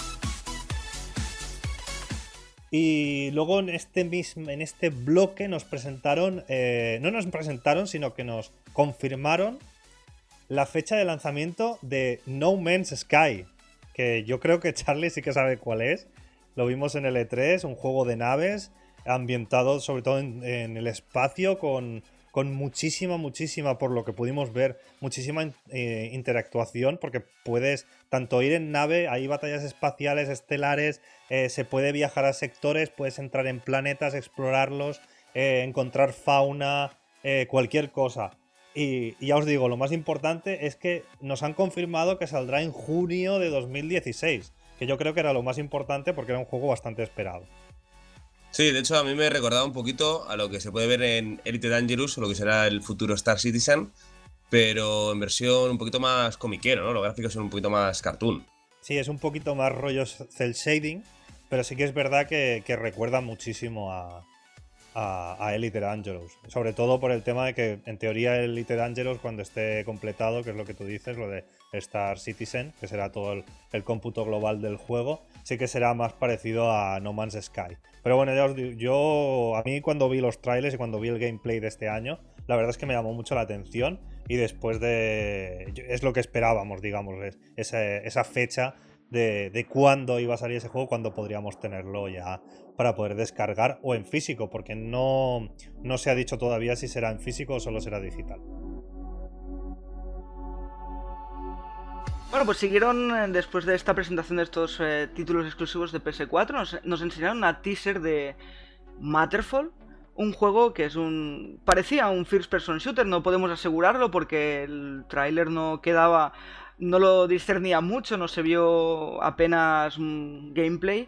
H: Y luego en este bloque nos presentaron, no nos presentaron, sino que nos confirmaron la fecha de lanzamiento de No Man's Sky, que yo creo que Charlie sí que sabe cuál es. Lo vimos en el E3, un juego de naves ambientado sobre todo en el espacio con muchísima, por lo que pudimos ver, muchísima interactuación, porque puedes tanto ir en nave, hay batallas espaciales, estelares, se puede viajar a sectores, puedes entrar en planetas, explorarlos, encontrar fauna, cualquier cosa. Y ya os digo, lo más importante es que nos han confirmado que saldrá en junio de 2016, que yo creo que era lo más importante porque era un juego bastante esperado.
A: Sí, de hecho a mí me recordaba un poquito a lo que se puede ver en Elite Dangerous o lo que será el futuro Star Citizen, pero en versión un poquito más comiquero, ¿no? Los gráficos son un poquito más cartoon.
H: Sí, es un poquito más rollo cel shading, pero sí que es verdad que recuerda muchísimo a Elite Dangerous. Sobre todo por el tema de que en teoría Elite Dangerous, cuando esté completado, que es lo que tú dices, lo de Star Citizen, que será todo el cómputo global del juego, sí que será más parecido a No Man's Sky. Pero bueno, ya os digo, a mí cuando vi los trailers y cuando vi el gameplay de este año, la verdad es que me llamó mucho la atención y después es lo que esperábamos, digamos, esa fecha de cuándo iba a salir ese juego, cuándo podríamos tenerlo ya para poder descargar o en físico, porque no se ha dicho todavía si será en físico o solo será digital.
G: Bueno, pues siguieron después de esta presentación de estos títulos exclusivos de PS4, nos enseñaron una teaser de Matterfall, un juego que parecía un first person shooter, no podemos asegurarlo porque el tráiler no lo discernía mucho, no se vio apenas gameplay.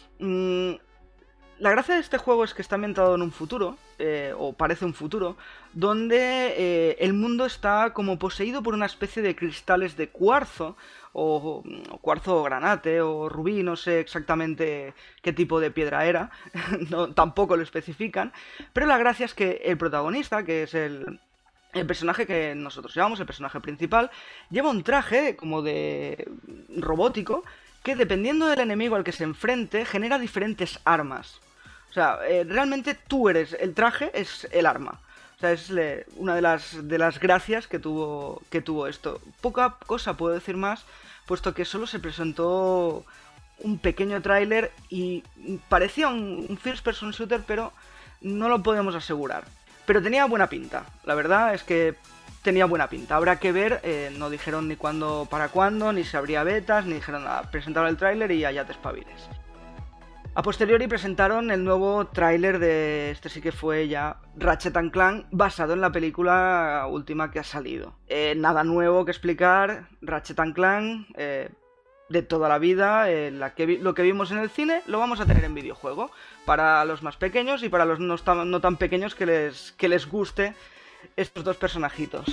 G: La gracia de este juego es que está ambientado en un futuro, o parece un futuro, donde el mundo está como poseído por una especie de cristales de cuarzo, o cuarzo granate, o rubí, no sé exactamente qué tipo de piedra era, tampoco lo especifican, pero la gracia es que el protagonista, que es el personaje que nosotros llevamos, el personaje principal, lleva un traje como de robótico, que dependiendo del enemigo al que se enfrente, genera diferentes armas. O sea, realmente el traje es el arma. O sea, es una de las gracias que tuvo esto. Poca cosa puedo decir más, puesto que solo se presentó un pequeño tráiler y parecía un first person shooter, pero no lo podemos asegurar. Pero tenía buena pinta, la verdad es que tenía buena pinta. Habrá que ver, no dijeron ni cuándo para cuándo, ni si habría betas, ni dijeron nada. Presentaron el tráiler y allá te espabiles. A posteriori presentaron el nuevo tráiler de, este sí que fue ya, Ratchet & Clank, basado en la película última que ha salido. Nada nuevo que explicar, Ratchet & Clank, de toda la vida, lo que vimos en el cine lo vamos a tener en videojuego, para los más pequeños y para los no tan pequeños que les guste estos dos personajitos.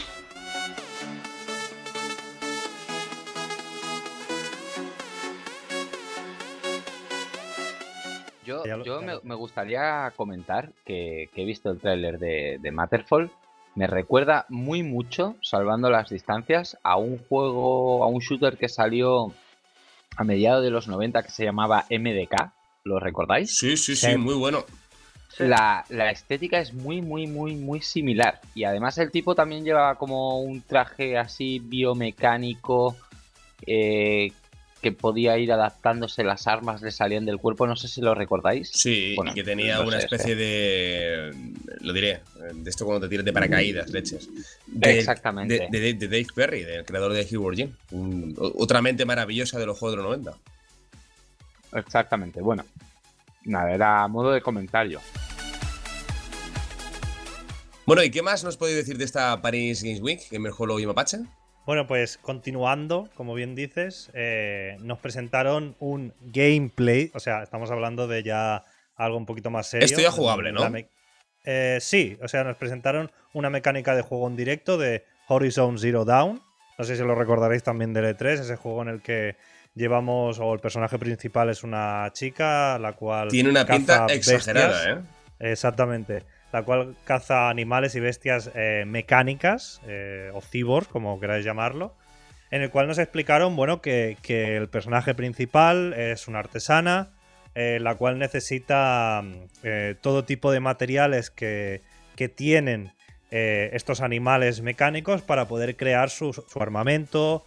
B: Yo me gustaría comentar que he visto el tráiler de Matterfall. Me recuerda muy mucho, salvando las distancias, a un shooter que salió a mediados de los 90 que se llamaba MDK. ¿Lo recordáis?
A: Sí, muy bueno.
B: Sí. La estética es muy similar. Y además el tipo también llevaba como un traje así biomecánico, que podía ir adaptándose, las armas le salían del cuerpo, no sé si lo recordáis.
A: Sí, bueno, y que tenía una especie de... Lo diré, de esto cuando te tiras de paracaídas, leches.
B: Exactamente.
A: De Dave Perry, del creador de Hero Jim. Otra mente maravillosa de los juegos de los 90.
B: Exactamente, bueno. Nada, era a modo de comentario.
A: Bueno, ¿y qué más nos podéis decir de esta Paris Games Week, Gamer Hollow y Mapache?
H: Bueno, pues continuando, como bien dices, nos presentaron un gameplay, o sea, estamos hablando de ya algo un poquito más serio.
A: Esto ya jugable, ¿no?
H: Sí, o sea, nos presentaron una mecánica de juego en directo de Horizon Zero Dawn. No sé si lo recordaréis también del E3, ese juego en el que llevamos, o el personaje principal es una chica, la cual
A: tiene una pinta exagerada,
H: bestias. Exactamente. La cual caza animales y bestias mecánicas, o cyborgs, como queráis llamarlo, en el cual nos explicaron, bueno, que el personaje principal es una artesana, la cual necesita todo tipo de materiales que tienen estos animales mecánicos para poder crear su armamento,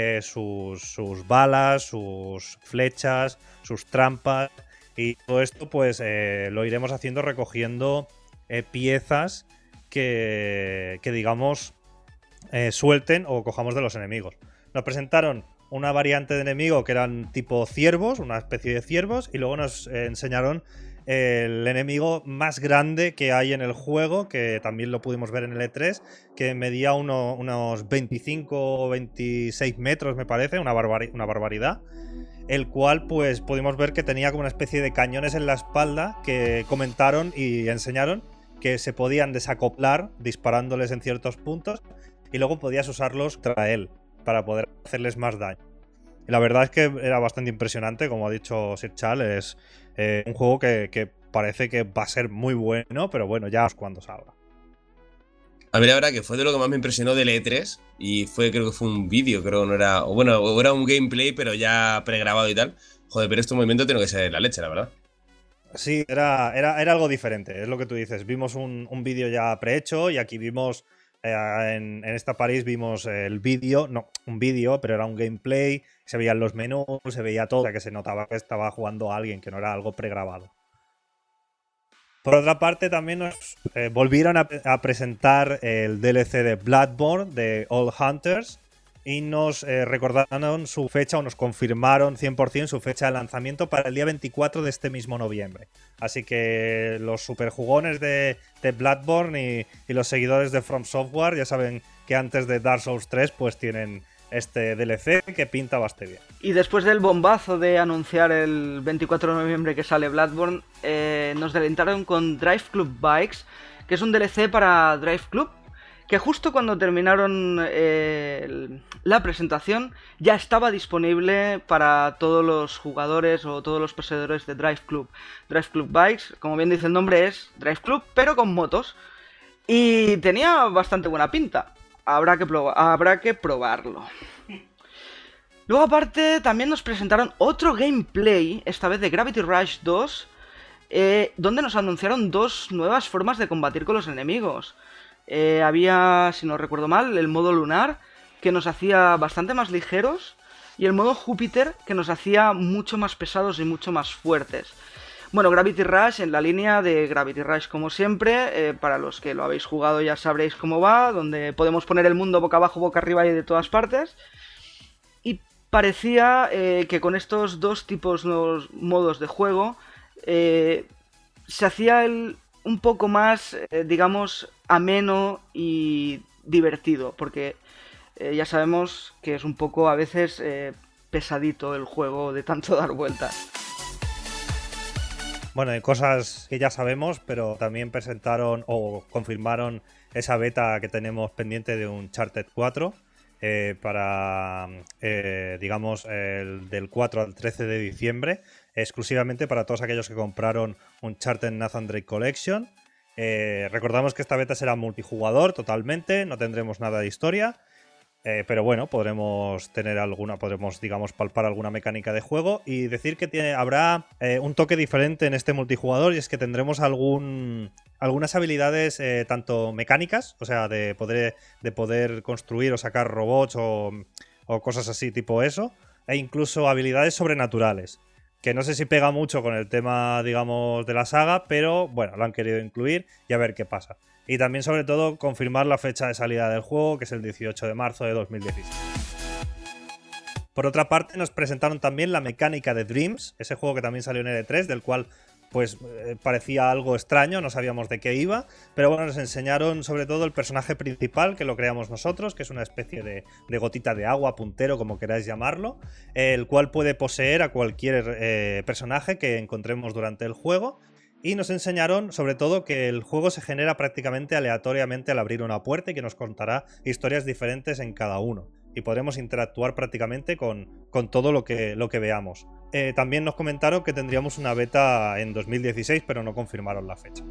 H: sus balas, sus flechas, sus trampas, y todo esto pues lo iremos haciendo recogiendo piezas que digamos suelten o cojamos de los enemigos. Nos presentaron una variante de enemigo que eran tipo ciervos, una especie de ciervos, y luego nos enseñaron el enemigo más grande que hay en el juego, que también lo pudimos ver en el E3, que medía unos 25 o 26 metros, me parece, una barbaridad, el cual pues pudimos ver que tenía como una especie de cañones en la espalda que comentaron y enseñaron que se podían desacoplar disparándoles en ciertos puntos y luego podías usarlos contra él para poder hacerles más daño. Y la verdad es que era bastante impresionante, como ha dicho Sir Charles, es un juego que parece que va a ser muy bueno, pero bueno, ya es cuando salga.
A: A mí la verdad que fue de lo que más me impresionó del E3 y creo que fue un vídeo, no era, o era un gameplay pero ya pregrabado y tal. Joder, pero este movimiento tiene que ser la leche, la verdad.
H: Sí, era algo diferente, es lo que tú dices. Vimos un vídeo ya prehecho y aquí vimos en esta París vimos el vídeo, no, un vídeo, pero era un gameplay, se veían los menús, se veía todo, o sea que se notaba que estaba jugando a alguien, que no era algo pregrabado. Por otra parte, también nos volvieron a presentar el DLC de Bloodborne, de All Hunters, y nos recordaron su fecha, o nos confirmaron 100% su fecha de lanzamiento para el día 24 de este mismo noviembre. Así que los superjugones de Bloodborne y los seguidores de From Software ya saben que antes de Dark Souls 3 pues tienen este DLC que pinta bastante bien.
G: Y después del bombazo de anunciar el 24 de noviembre que sale Bloodborne, nos delantaron con Drive Club Bikes, que es un DLC para Drive Club, que justo cuando terminaron la presentación ya estaba disponible para todos los jugadores o todos los poseedores de Drive Club. Drive Club Bikes, como bien dice el nombre, es Drive Club, pero con motos. Y tenía bastante buena pinta. Habrá que probarlo. Luego aparte también nos presentaron otro gameplay, esta vez de Gravity Rush 2, donde nos anunciaron dos nuevas formas de combatir con los enemigos. Había, si no recuerdo mal, el modo lunar, que nos hacía bastante más ligeros, y el modo Júpiter, que nos hacía mucho más pesados y mucho más fuertes. Bueno, Gravity Rush, en la línea de Gravity Rush como siempre, para los que lo habéis jugado ya sabréis cómo va, donde podemos poner el mundo boca abajo, boca arriba y de todas partes. Y parecía que con estos dos tipos nuevos modos de juego se hacía un poco más, digamos, ameno y divertido, porque ya sabemos que es un poco a veces pesadito el juego de tanto dar vueltas.
H: Bueno, hay cosas que ya sabemos, pero también presentaron o confirmaron esa beta que tenemos pendiente de Uncharted 4 para, digamos, del 4 al 13 de diciembre, exclusivamente para todos aquellos que compraron Uncharted Nathan Drake Collection. Recordamos que esta beta será multijugador totalmente, no tendremos nada de historia, pero bueno, podremos digamos, palpar alguna mecánica de juego y decir que habrá un toque diferente en este multijugador, y es que tendremos algunas habilidades tanto mecánicas, o sea, de poder construir o sacar robots o cosas así tipo eso, e incluso habilidades sobrenaturales, que no sé si pega mucho con el tema, digamos, de la saga, pero bueno, lo han querido incluir y a ver qué pasa. Y también, sobre todo, confirmar la fecha de salida del juego, que es el 18 de marzo de 2016. Por otra parte, nos presentaron también la mecánica de Dreams, ese juego que también salió en E3, del cual pues parecía algo extraño, no sabíamos de qué iba, pero bueno, nos enseñaron sobre todo el personaje principal, que lo creamos nosotros, que es una especie de gotita de agua, puntero, como queráis llamarlo, el cual puede poseer a cualquier personaje que encontremos durante el juego. Y nos enseñaron, sobre todo, que el juego se genera prácticamente aleatoriamente al abrir una puerta y que nos contará historias diferentes en cada uno. Y podremos interactuar prácticamente con todo lo que veamos. También nos comentaron que tendríamos una beta en 2016, pero no confirmaron la fecha.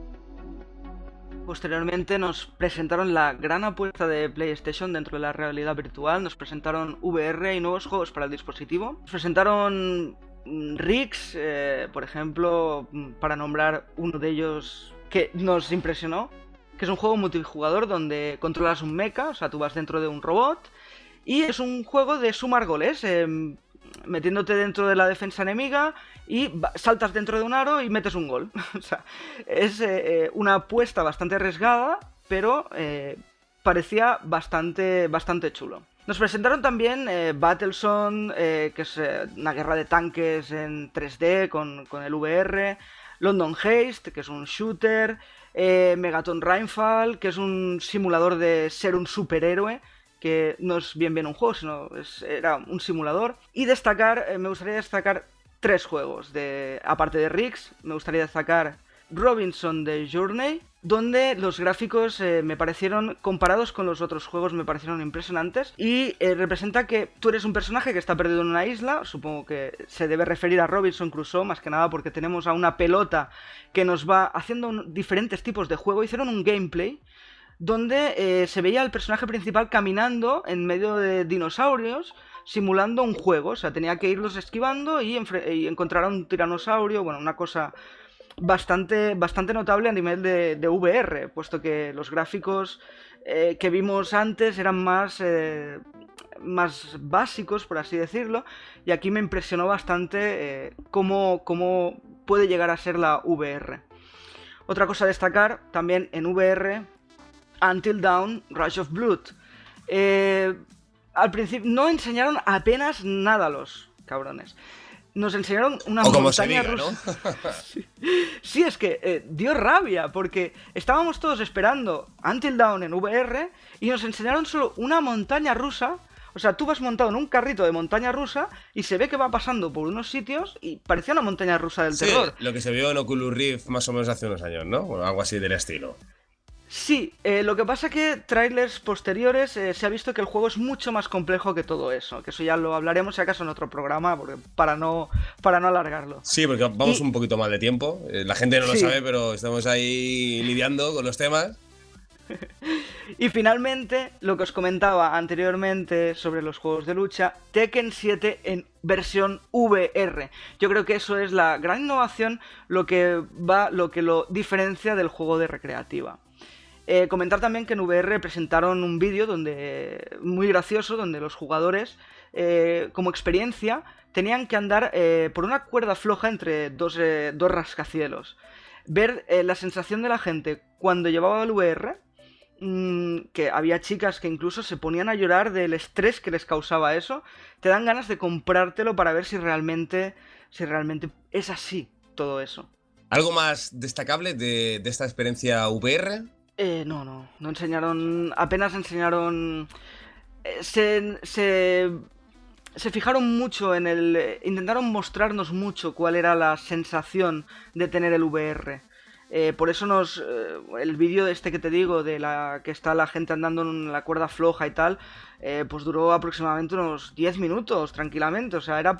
G: Posteriormente nos presentaron la gran apuesta de PlayStation dentro de la realidad virtual. Nos presentaron VR y nuevos juegos para el dispositivo. Nos presentaron Rigs, por ejemplo, para nombrar uno de ellos que nos impresionó, que es un juego multijugador donde controlas un mecha, o sea, tú vas dentro de un robot, y es un juego de sumar goles, metiéndote dentro de la defensa enemiga y saltas dentro de un aro y metes un gol. O sea, es una apuesta bastante arriesgada, pero parecía bastante chulo. Nos presentaron también Battlezone, que es una guerra de tanques en 3D con el VR, London Heist, que es un shooter, Megaton Rainfall, que es un simulador de ser un superhéroe, que no es bien un juego, sino era un simulador. Y me gustaría destacar 3 juegos, aparte de Rigs, me gustaría destacar Robinson The Journey, donde los gráficos me parecieron, comparados con los otros juegos, me parecieron impresionantes, y representa que tú eres un personaje que está perdido en una isla. Supongo que se debe referir a Robinson Crusoe, más que nada porque tenemos a una pelota que nos va haciendo diferentes tipos de juego. Hicieron un gameplay donde se veía al personaje principal caminando en medio de dinosaurios, simulando un juego. O sea, tenía que irlos esquivando y encontrar a un tiranosaurio. Bueno, una cosa bastante notable a nivel de VR, puesto que los gráficos que vimos antes eran más básicos, por así decirlo, y aquí me impresionó bastante cómo puede llegar a ser la VR. Otra cosa a destacar también en VR, Until Dawn, Rush of Blood. Al principio no enseñaron apenas nada los cabrones. Nos enseñaron una montaña rusa. ¿No? Sí, es que dio rabia, porque estábamos todos esperando Until Dawn en VR y nos enseñaron solo una montaña rusa. O sea, tú vas montado en un carrito de montaña rusa y se ve que va pasando por unos sitios y parecía una montaña rusa del terror.
A: Lo que se vio en Oculus Rift más o menos hace unos años, ¿no? Bueno, algo así del estilo.
G: Sí, lo que pasa que trailers posteriores se ha visto que el juego es mucho más complejo que todo eso. Que eso ya lo hablaremos si acaso en otro programa, porque para no alargarlo.
A: Sí, porque vamos un poquito mal de tiempo. La gente no lo sabe, pero estamos ahí lidiando con los temas.
G: Y finalmente, lo que os comentaba anteriormente sobre los juegos de lucha, Tekken 7 en versión VR. Yo creo que eso es la gran innovación, lo que lo diferencia del juego de recreativa. Comentar también que en VR presentaron un vídeo muy gracioso, donde los jugadores, como experiencia, tenían que andar por una cuerda floja entre dos rascacielos. Ver la sensación de la gente cuando llevaba el VR, que había chicas que incluso se ponían a llorar del estrés que les causaba eso, te dan ganas de comprártelo para ver si realmente es así todo eso.
A: ¿Algo más destacable de esta experiencia VR?
G: No enseñaron, apenas enseñaron, se fijaron mucho intentaron mostrarnos mucho cuál era la sensación de tener el VR. Por eso el vídeo que te digo, de que está la gente andando en la cuerda floja y tal, pues duró aproximadamente unos 10 minutos, tranquilamente. O sea,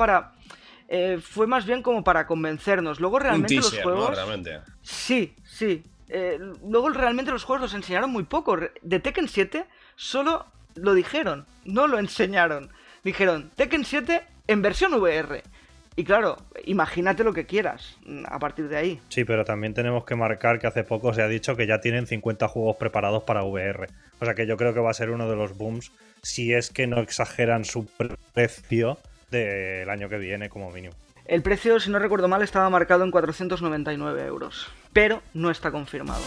G: fue más bien como para convencernos. Luego realmente
A: un teaser,
G: los juegos...
A: ¿no? Realmente.
G: Sí. Luego realmente los juegos los enseñaron muy poco. De Tekken 7 solo lo dijeron, no lo enseñaron. Dijeron Tekken 7 en versión VR. Y claro, imagínate lo que quieras a partir de ahí.
H: Sí, pero también tenemos que marcar que hace poco se ha dicho que ya tienen 50 juegos preparados para VR. O sea que yo creo que va a ser uno de los booms, si es que no exageran su precio del año que viene como mínimo.
G: El precio, si no recuerdo mal, estaba marcado en 499 euros, pero no está confirmado.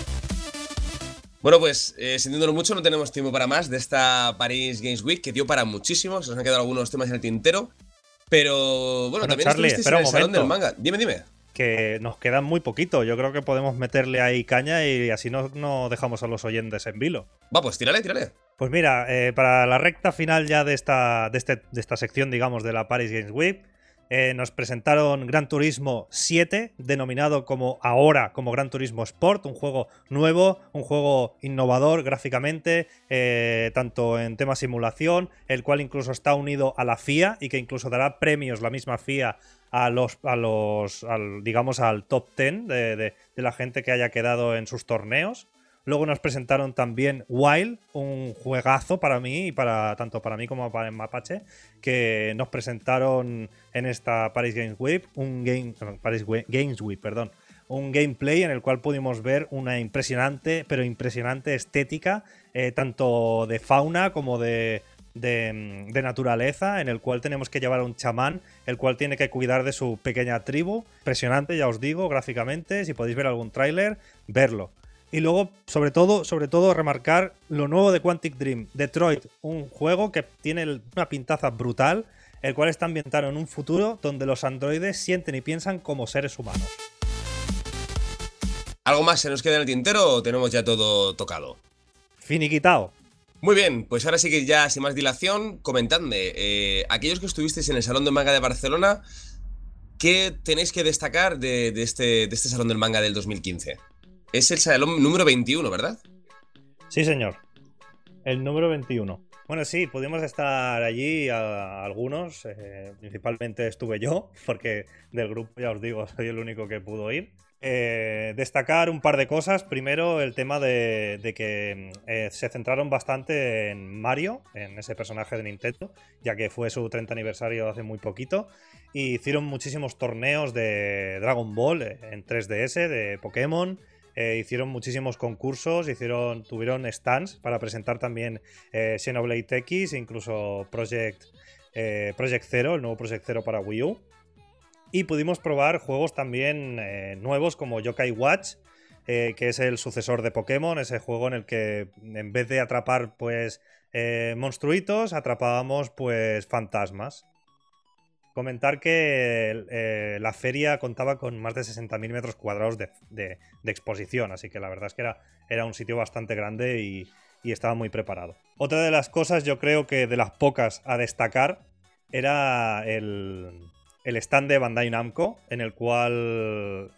A: Bueno, pues, sintiéndolo mucho, no tenemos tiempo para más de esta Paris Games Week, que dio para muchísimo, se nos han quedado algunos temas en el tintero, pero bueno, también
H: Charlie,
A: estuvisteis en el Salón del Manga. Dime.
H: Que nos quedan muy poquito, yo creo que podemos meterle ahí caña y así no dejamos a los oyentes en vilo.
A: Va, pues tírale.
H: Pues mira, para la recta final ya de esta sección, digamos, de la Paris Games Week, nos presentaron Gran Turismo 7, denominado ahora como Gran Turismo Sport, un juego nuevo, un juego innovador gráficamente, tanto en tema simulación, el cual incluso está unido a la FIA y que incluso dará premios la misma FIA digamos al top 10 de la gente que haya quedado en sus torneos. Luego nos presentaron también Wild, un juegazo para mí, y tanto para mí como para el Mapache, que nos presentaron en esta Paris Games Week, un gameplay en el cual pudimos ver una impresionante estética, tanto de fauna como de naturaleza, en el cual tenemos que llevar a un chamán, el cual tiene que cuidar de su pequeña tribu. Impresionante, ya os digo, gráficamente. Si podéis ver algún tráiler, verlo. Y luego, sobre todo, remarcar lo nuevo de Quantic Dream, Detroit, un juego que tiene una pintaza brutal, el cual está ambientado en un futuro donde los androides sienten y piensan como seres humanos.
A: ¿Algo más se nos queda en el tintero o tenemos ya todo tocado?
H: Finiquitao.
A: Muy bien, pues ahora sí que ya sin más dilación, comentadme, aquellos que estuvisteis en el Salón del Manga de Barcelona, ¿qué tenéis que destacar de este Salón del Manga del 2015? Es el salón número 21, ¿verdad?
H: Sí, señor. El número 21. Bueno, sí, pudimos estar allí algunos. Principalmente estuve yo, porque del grupo, ya os digo, soy el único que pudo ir. Destacar un par de cosas. Primero, el tema de que se centraron bastante en Mario, en ese personaje de Nintendo, ya que fue su 30 aniversario hace muy poquito. Y hicieron muchísimos torneos de Dragon Ball en 3DS, de Pokémon. hicieron muchísimos concursos, tuvieron stands para presentar también Xenoblade X, incluso Project Zero, el nuevo Project Zero para Wii U. Y pudimos probar juegos también nuevos como Yokai Watch, que es el sucesor de Pokémon, ese juego en el que en vez de atrapar pues monstruitos, atrapábamos pues fantasmas. Comentar que la feria contaba con más de 60.000 metros cuadrados de exposición, así que la verdad es que era un sitio bastante grande y estaba muy preparado. Otra de las cosas, yo creo que de las pocas a destacar, era el stand de Bandai Namco, en el cual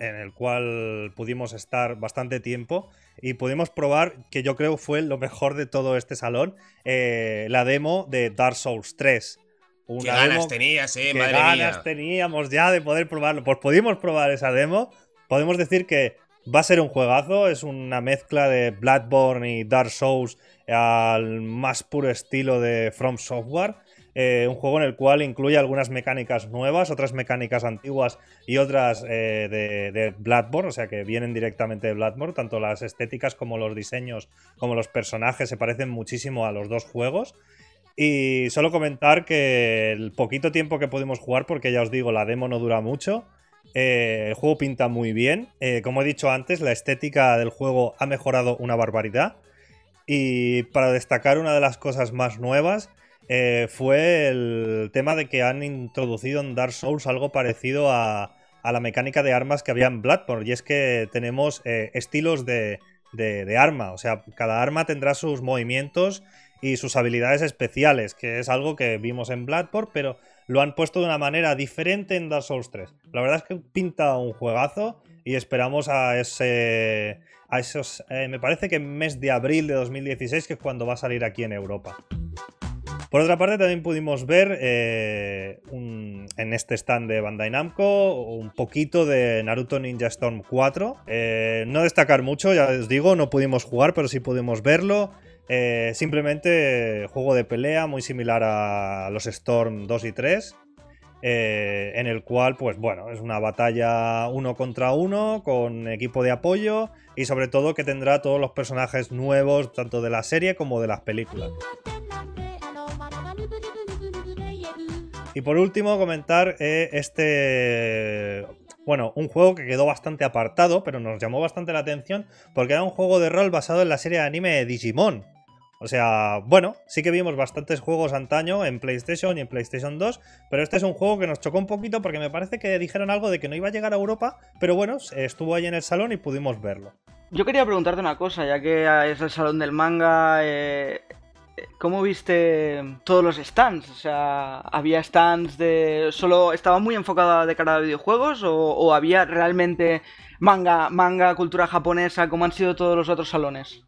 H: pudimos estar bastante tiempo y pudimos probar, que yo creo fue lo mejor de todo este salón, la demo de Dark Souls 3.
A: ¡Qué ganas tenías, madre mía! ¡Qué ganas
H: teníamos ya de poder probarlo! Pues pudimos probar esa demo. Podemos decir que va a ser un juegazo. Es una mezcla de Bloodborne y Dark Souls al más puro estilo de From Software. Un juego en el cual incluye algunas mecánicas nuevas, otras mecánicas antiguas y otras de Bloodborne, o sea que vienen directamente de Bloodborne. Tanto las estéticas como los diseños, como los personajes se parecen muchísimo a los dos juegos. Y solo comentar que el poquito tiempo que pudimos jugar, porque ya os digo, la demo no dura mucho, el juego pinta muy bien. Como he dicho antes, la estética del juego ha mejorado una barbaridad. Y para destacar una de las cosas más nuevas, fue el tema de que han introducido en Dark Souls algo parecido a la mecánica de armas que había en Bloodborne. Y es que tenemos estilos de arma, o sea, cada arma tendrá sus movimientos y sus habilidades especiales, que es algo que vimos en Bloodborne, pero lo han puesto de una manera diferente en Dark Souls 3. La verdad es que pinta un juegazo y esperamos a esos me parece que en mes de abril de 2016, que es cuando va a salir aquí en Europa. Por otra parte, también pudimos ver en este stand de Bandai Namco un poquito de Naruto Ninja Storm 4. No destacar mucho, ya os digo, no pudimos jugar, pero sí pudimos verlo. Simplemente juego de pelea muy similar a los Storm 2 y 3, en el cual, pues bueno, es una batalla 1 contra 1 con equipo de apoyo y sobre todo que tendrá todos los personajes nuevos, tanto de la serie como de las películas. Y por último, comentar un juego que quedó bastante apartado, pero nos llamó bastante la atención porque era un juego de rol basado en la serie de anime de Digimon. O sea, bueno, sí que vimos bastantes juegos antaño en PlayStation y en PlayStation 2, pero este es un juego que nos chocó un poquito porque me parece que dijeron algo de que no iba a llegar a Europa, pero bueno, estuvo ahí en el salón y pudimos verlo.
G: Yo quería preguntarte una cosa, ya que es el salón del manga, ¿cómo viste todos los stands? O sea, ¿había stands solo estaba muy enfocada de cara a videojuegos o había realmente manga, cultura japonesa, como han sido todos los otros salones?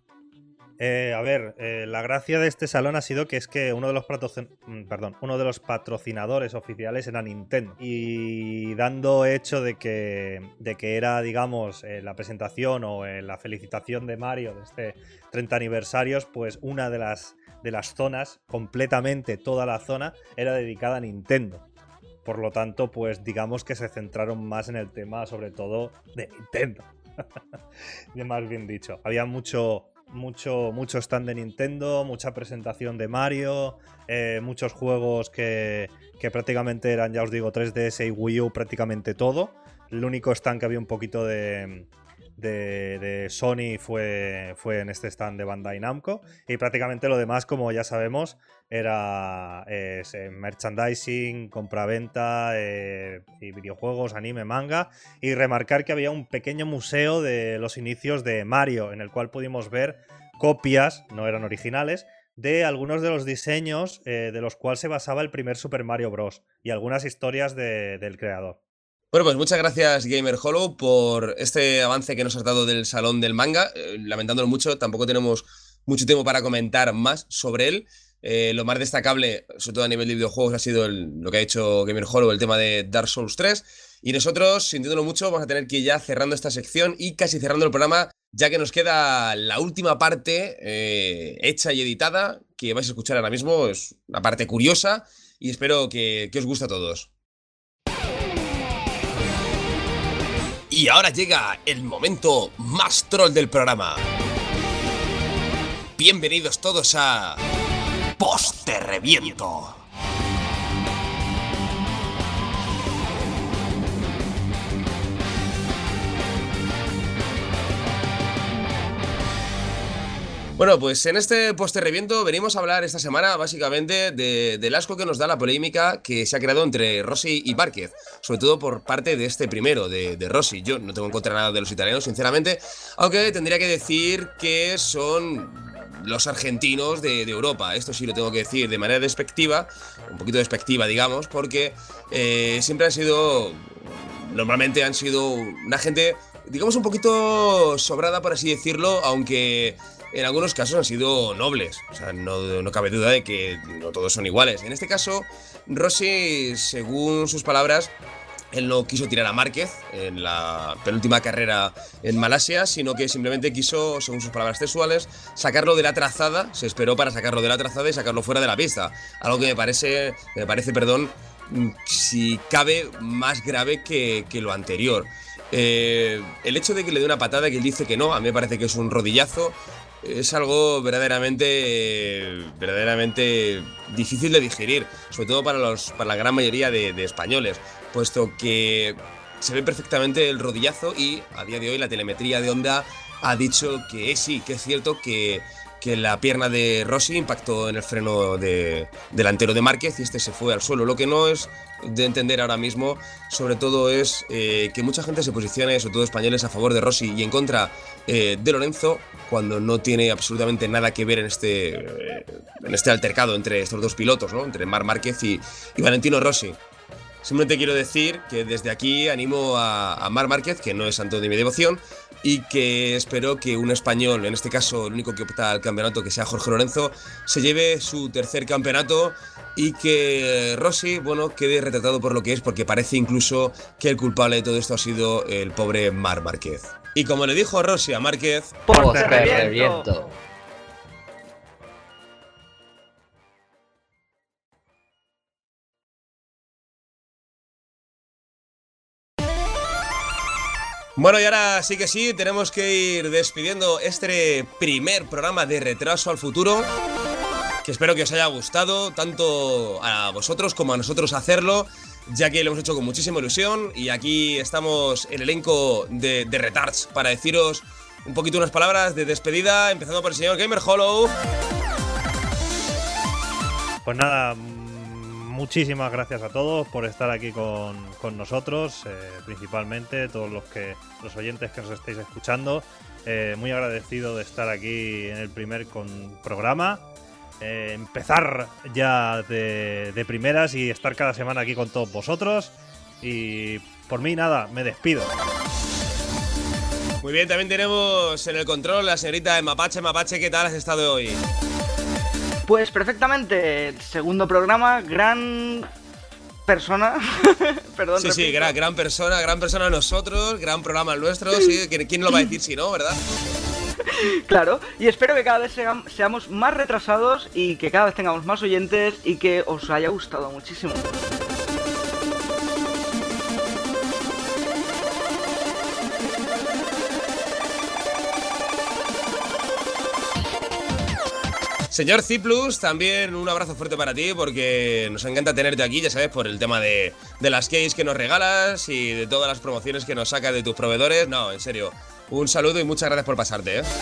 H: La gracia de este salón ha sido que es que uno de los patrocinadores oficiales era Nintendo. Y dando hecho de que era, digamos, la presentación o la felicitación de Mario de este 30 aniversarios, pues una de las zonas, completamente toda la zona, era dedicada a Nintendo. Por lo tanto, pues digamos que se centraron más en el tema, sobre todo, de Nintendo. Más bien dicho. Había mucho stand de Nintendo, mucha presentación de Mario, muchos juegos que prácticamente eran, ya os digo, 3DS y Wii U, prácticamente todo. El único stand que había un poquito de Sony fue en este stand de Bandai Namco, y prácticamente lo demás, como ya sabemos, era merchandising, compraventa y videojuegos, anime, manga. Y remarcar que había un pequeño museo de los inicios de Mario, en el cual pudimos ver copias, no eran originales, de algunos de los diseños de los cuales se basaba el primer Super Mario Bros. Y algunas historias del creador.
A: Bueno, pues muchas gracias Gamer Hollow por este avance que nos has dado del Salón del Manga. Lamentándolo mucho, tampoco tenemos mucho tiempo para comentar más sobre él. Lo más destacable, sobre todo a nivel de videojuegos, ha sido lo que ha hecho Gamer Hollow, el tema de Dark Souls 3. Y nosotros, sintiéndolo mucho, vamos a tener que ir ya cerrando esta sección y casi cerrando el programa, ya que nos queda la última parte hecha y editada, que vais a escuchar ahora mismo. Es una parte curiosa y espero que os guste a todos. Y ahora llega el momento más troll del programa. Bienvenidos todos a Poste Reviento. Bueno, pues en este Poste Reviento venimos a hablar esta semana básicamente del asco que nos da la polémica que se ha creado entre Rossi y Márquez, sobre todo por parte de este primero, de Rossi. Yo no tengo en contra nada de los italianos, sinceramente, aunque tendría que decir que son los argentinos de Europa. Esto sí lo tengo que decir de manera despectiva, un poquito despectiva, digamos, porque siempre normalmente han sido una gente, digamos, un poquito sobrada, por así decirlo, aunque en algunos casos han sido nobles. O sea, no cabe duda de que no todos son iguales. En este caso, Rossi, según sus palabras, él no quiso tirar a Márquez en la penúltima carrera en Malasia, sino que simplemente quiso, según sus palabras textuales, sacarlo de la trazada. Se esperó para sacarlo de la trazada y sacarlo fuera de la pista. Algo que me parece, si cabe, más grave que lo anterior. El hecho de que le dé una patada, que él dice que no, a mí me parece que es un rodillazo. Es algo verdaderamente difícil de digerir, sobre todo para la gran mayoría de españoles, puesto que se ve perfectamente el rodillazo y a día de hoy la telemetría de Honda ha dicho que sí, que es cierto que la pierna de Rossi impactó en el freno delantero de Márquez y este se fue al suelo. Lo que no es de entender ahora mismo, sobre todo, es que mucha gente se posicione, sobre todo españoles, a favor de Rossi y en contra de Lorenzo, cuando no tiene absolutamente nada que ver en este altercado entre estos dos pilotos, ¿no? Entre Marc Márquez y Valentino Rossi. Simplemente quiero decir que desde aquí animo a Marc Márquez, que no es santo de mi devoción, y que espero que un español, en este caso el único que opta al campeonato, que sea Jorge Lorenzo, se lleve su tercer campeonato y que Rossi, bueno, quede retratado por lo que es, porque parece incluso que el culpable de todo esto ha sido el pobre Marc Márquez. Y como le dijo Rossi a Márquez,
B: ¡Poste Reviento!
A: Bueno, y ahora sí que sí, tenemos que ir despidiendo este primer programa de Retraso al Futuro, que espero que os haya gustado, tanto a vosotros como a nosotros hacerlo, ya que lo hemos hecho con muchísima ilusión, y aquí estamos el elenco de Retards para deciros un poquito unas palabras de despedida, empezando por el señor Gamer Hollow.
H: Pues nada, muchísimas gracias a todos por estar aquí con nosotros, principalmente todos los oyentes que nos estáis escuchando. Muy agradecido de estar aquí en el primer programa. Empezar ya de primeras y estar cada semana aquí con todos vosotros. Y por mí nada, me despido.
A: Muy bien, también tenemos en el control la señorita Mapache. Mapache, ¿qué tal has estado hoy?
G: Pues perfectamente, segundo programa, gran persona. Perdón.
A: Sí, repito. Sí, gran persona nosotros, gran programa el nuestro, sí, ¿quién lo va a decir si no, verdad?
G: Claro, y espero que cada vez seamos más retrasados y que cada vez tengamos más oyentes y que os haya gustado muchísimo.
A: Señor Ciplus, también un abrazo fuerte para ti, porque nos encanta tenerte aquí, ya sabes, por el tema de las keys que nos regalas y de todas las promociones que nos sacas de tus proveedores. No, en serio, un saludo y muchas gracias por pasarte, ¿eh?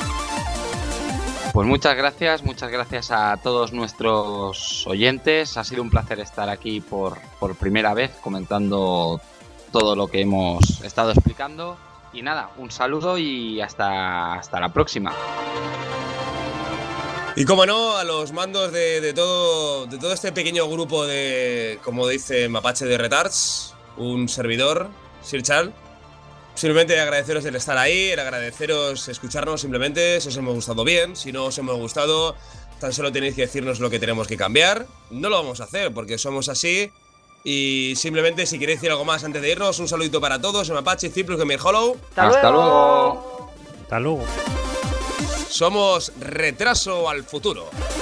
B: Pues muchas gracias a todos nuestros oyentes. Ha sido un placer estar aquí por primera vez comentando todo lo que hemos estado explicando. Y nada, un saludo y hasta la próxima.
A: Y como no, a los mandos de todo este pequeño grupo de, como dice Mapache, de Retards, un servidor, Sir Charles. Simplemente agradeceros el estar ahí, el agradeceros escucharnos simplemente, si os hemos gustado bien, si no os hemos gustado, tan solo tenéis que decirnos lo que tenemos que cambiar. No lo vamos a hacer porque somos así. Y simplemente, si queréis decir algo más antes de irnos, un saludito para todos, Mapache, Ciplus, Gamer Hollow.
B: ¡Hasta luego!
H: Hasta luego.
A: Somos Retraso al Futuro.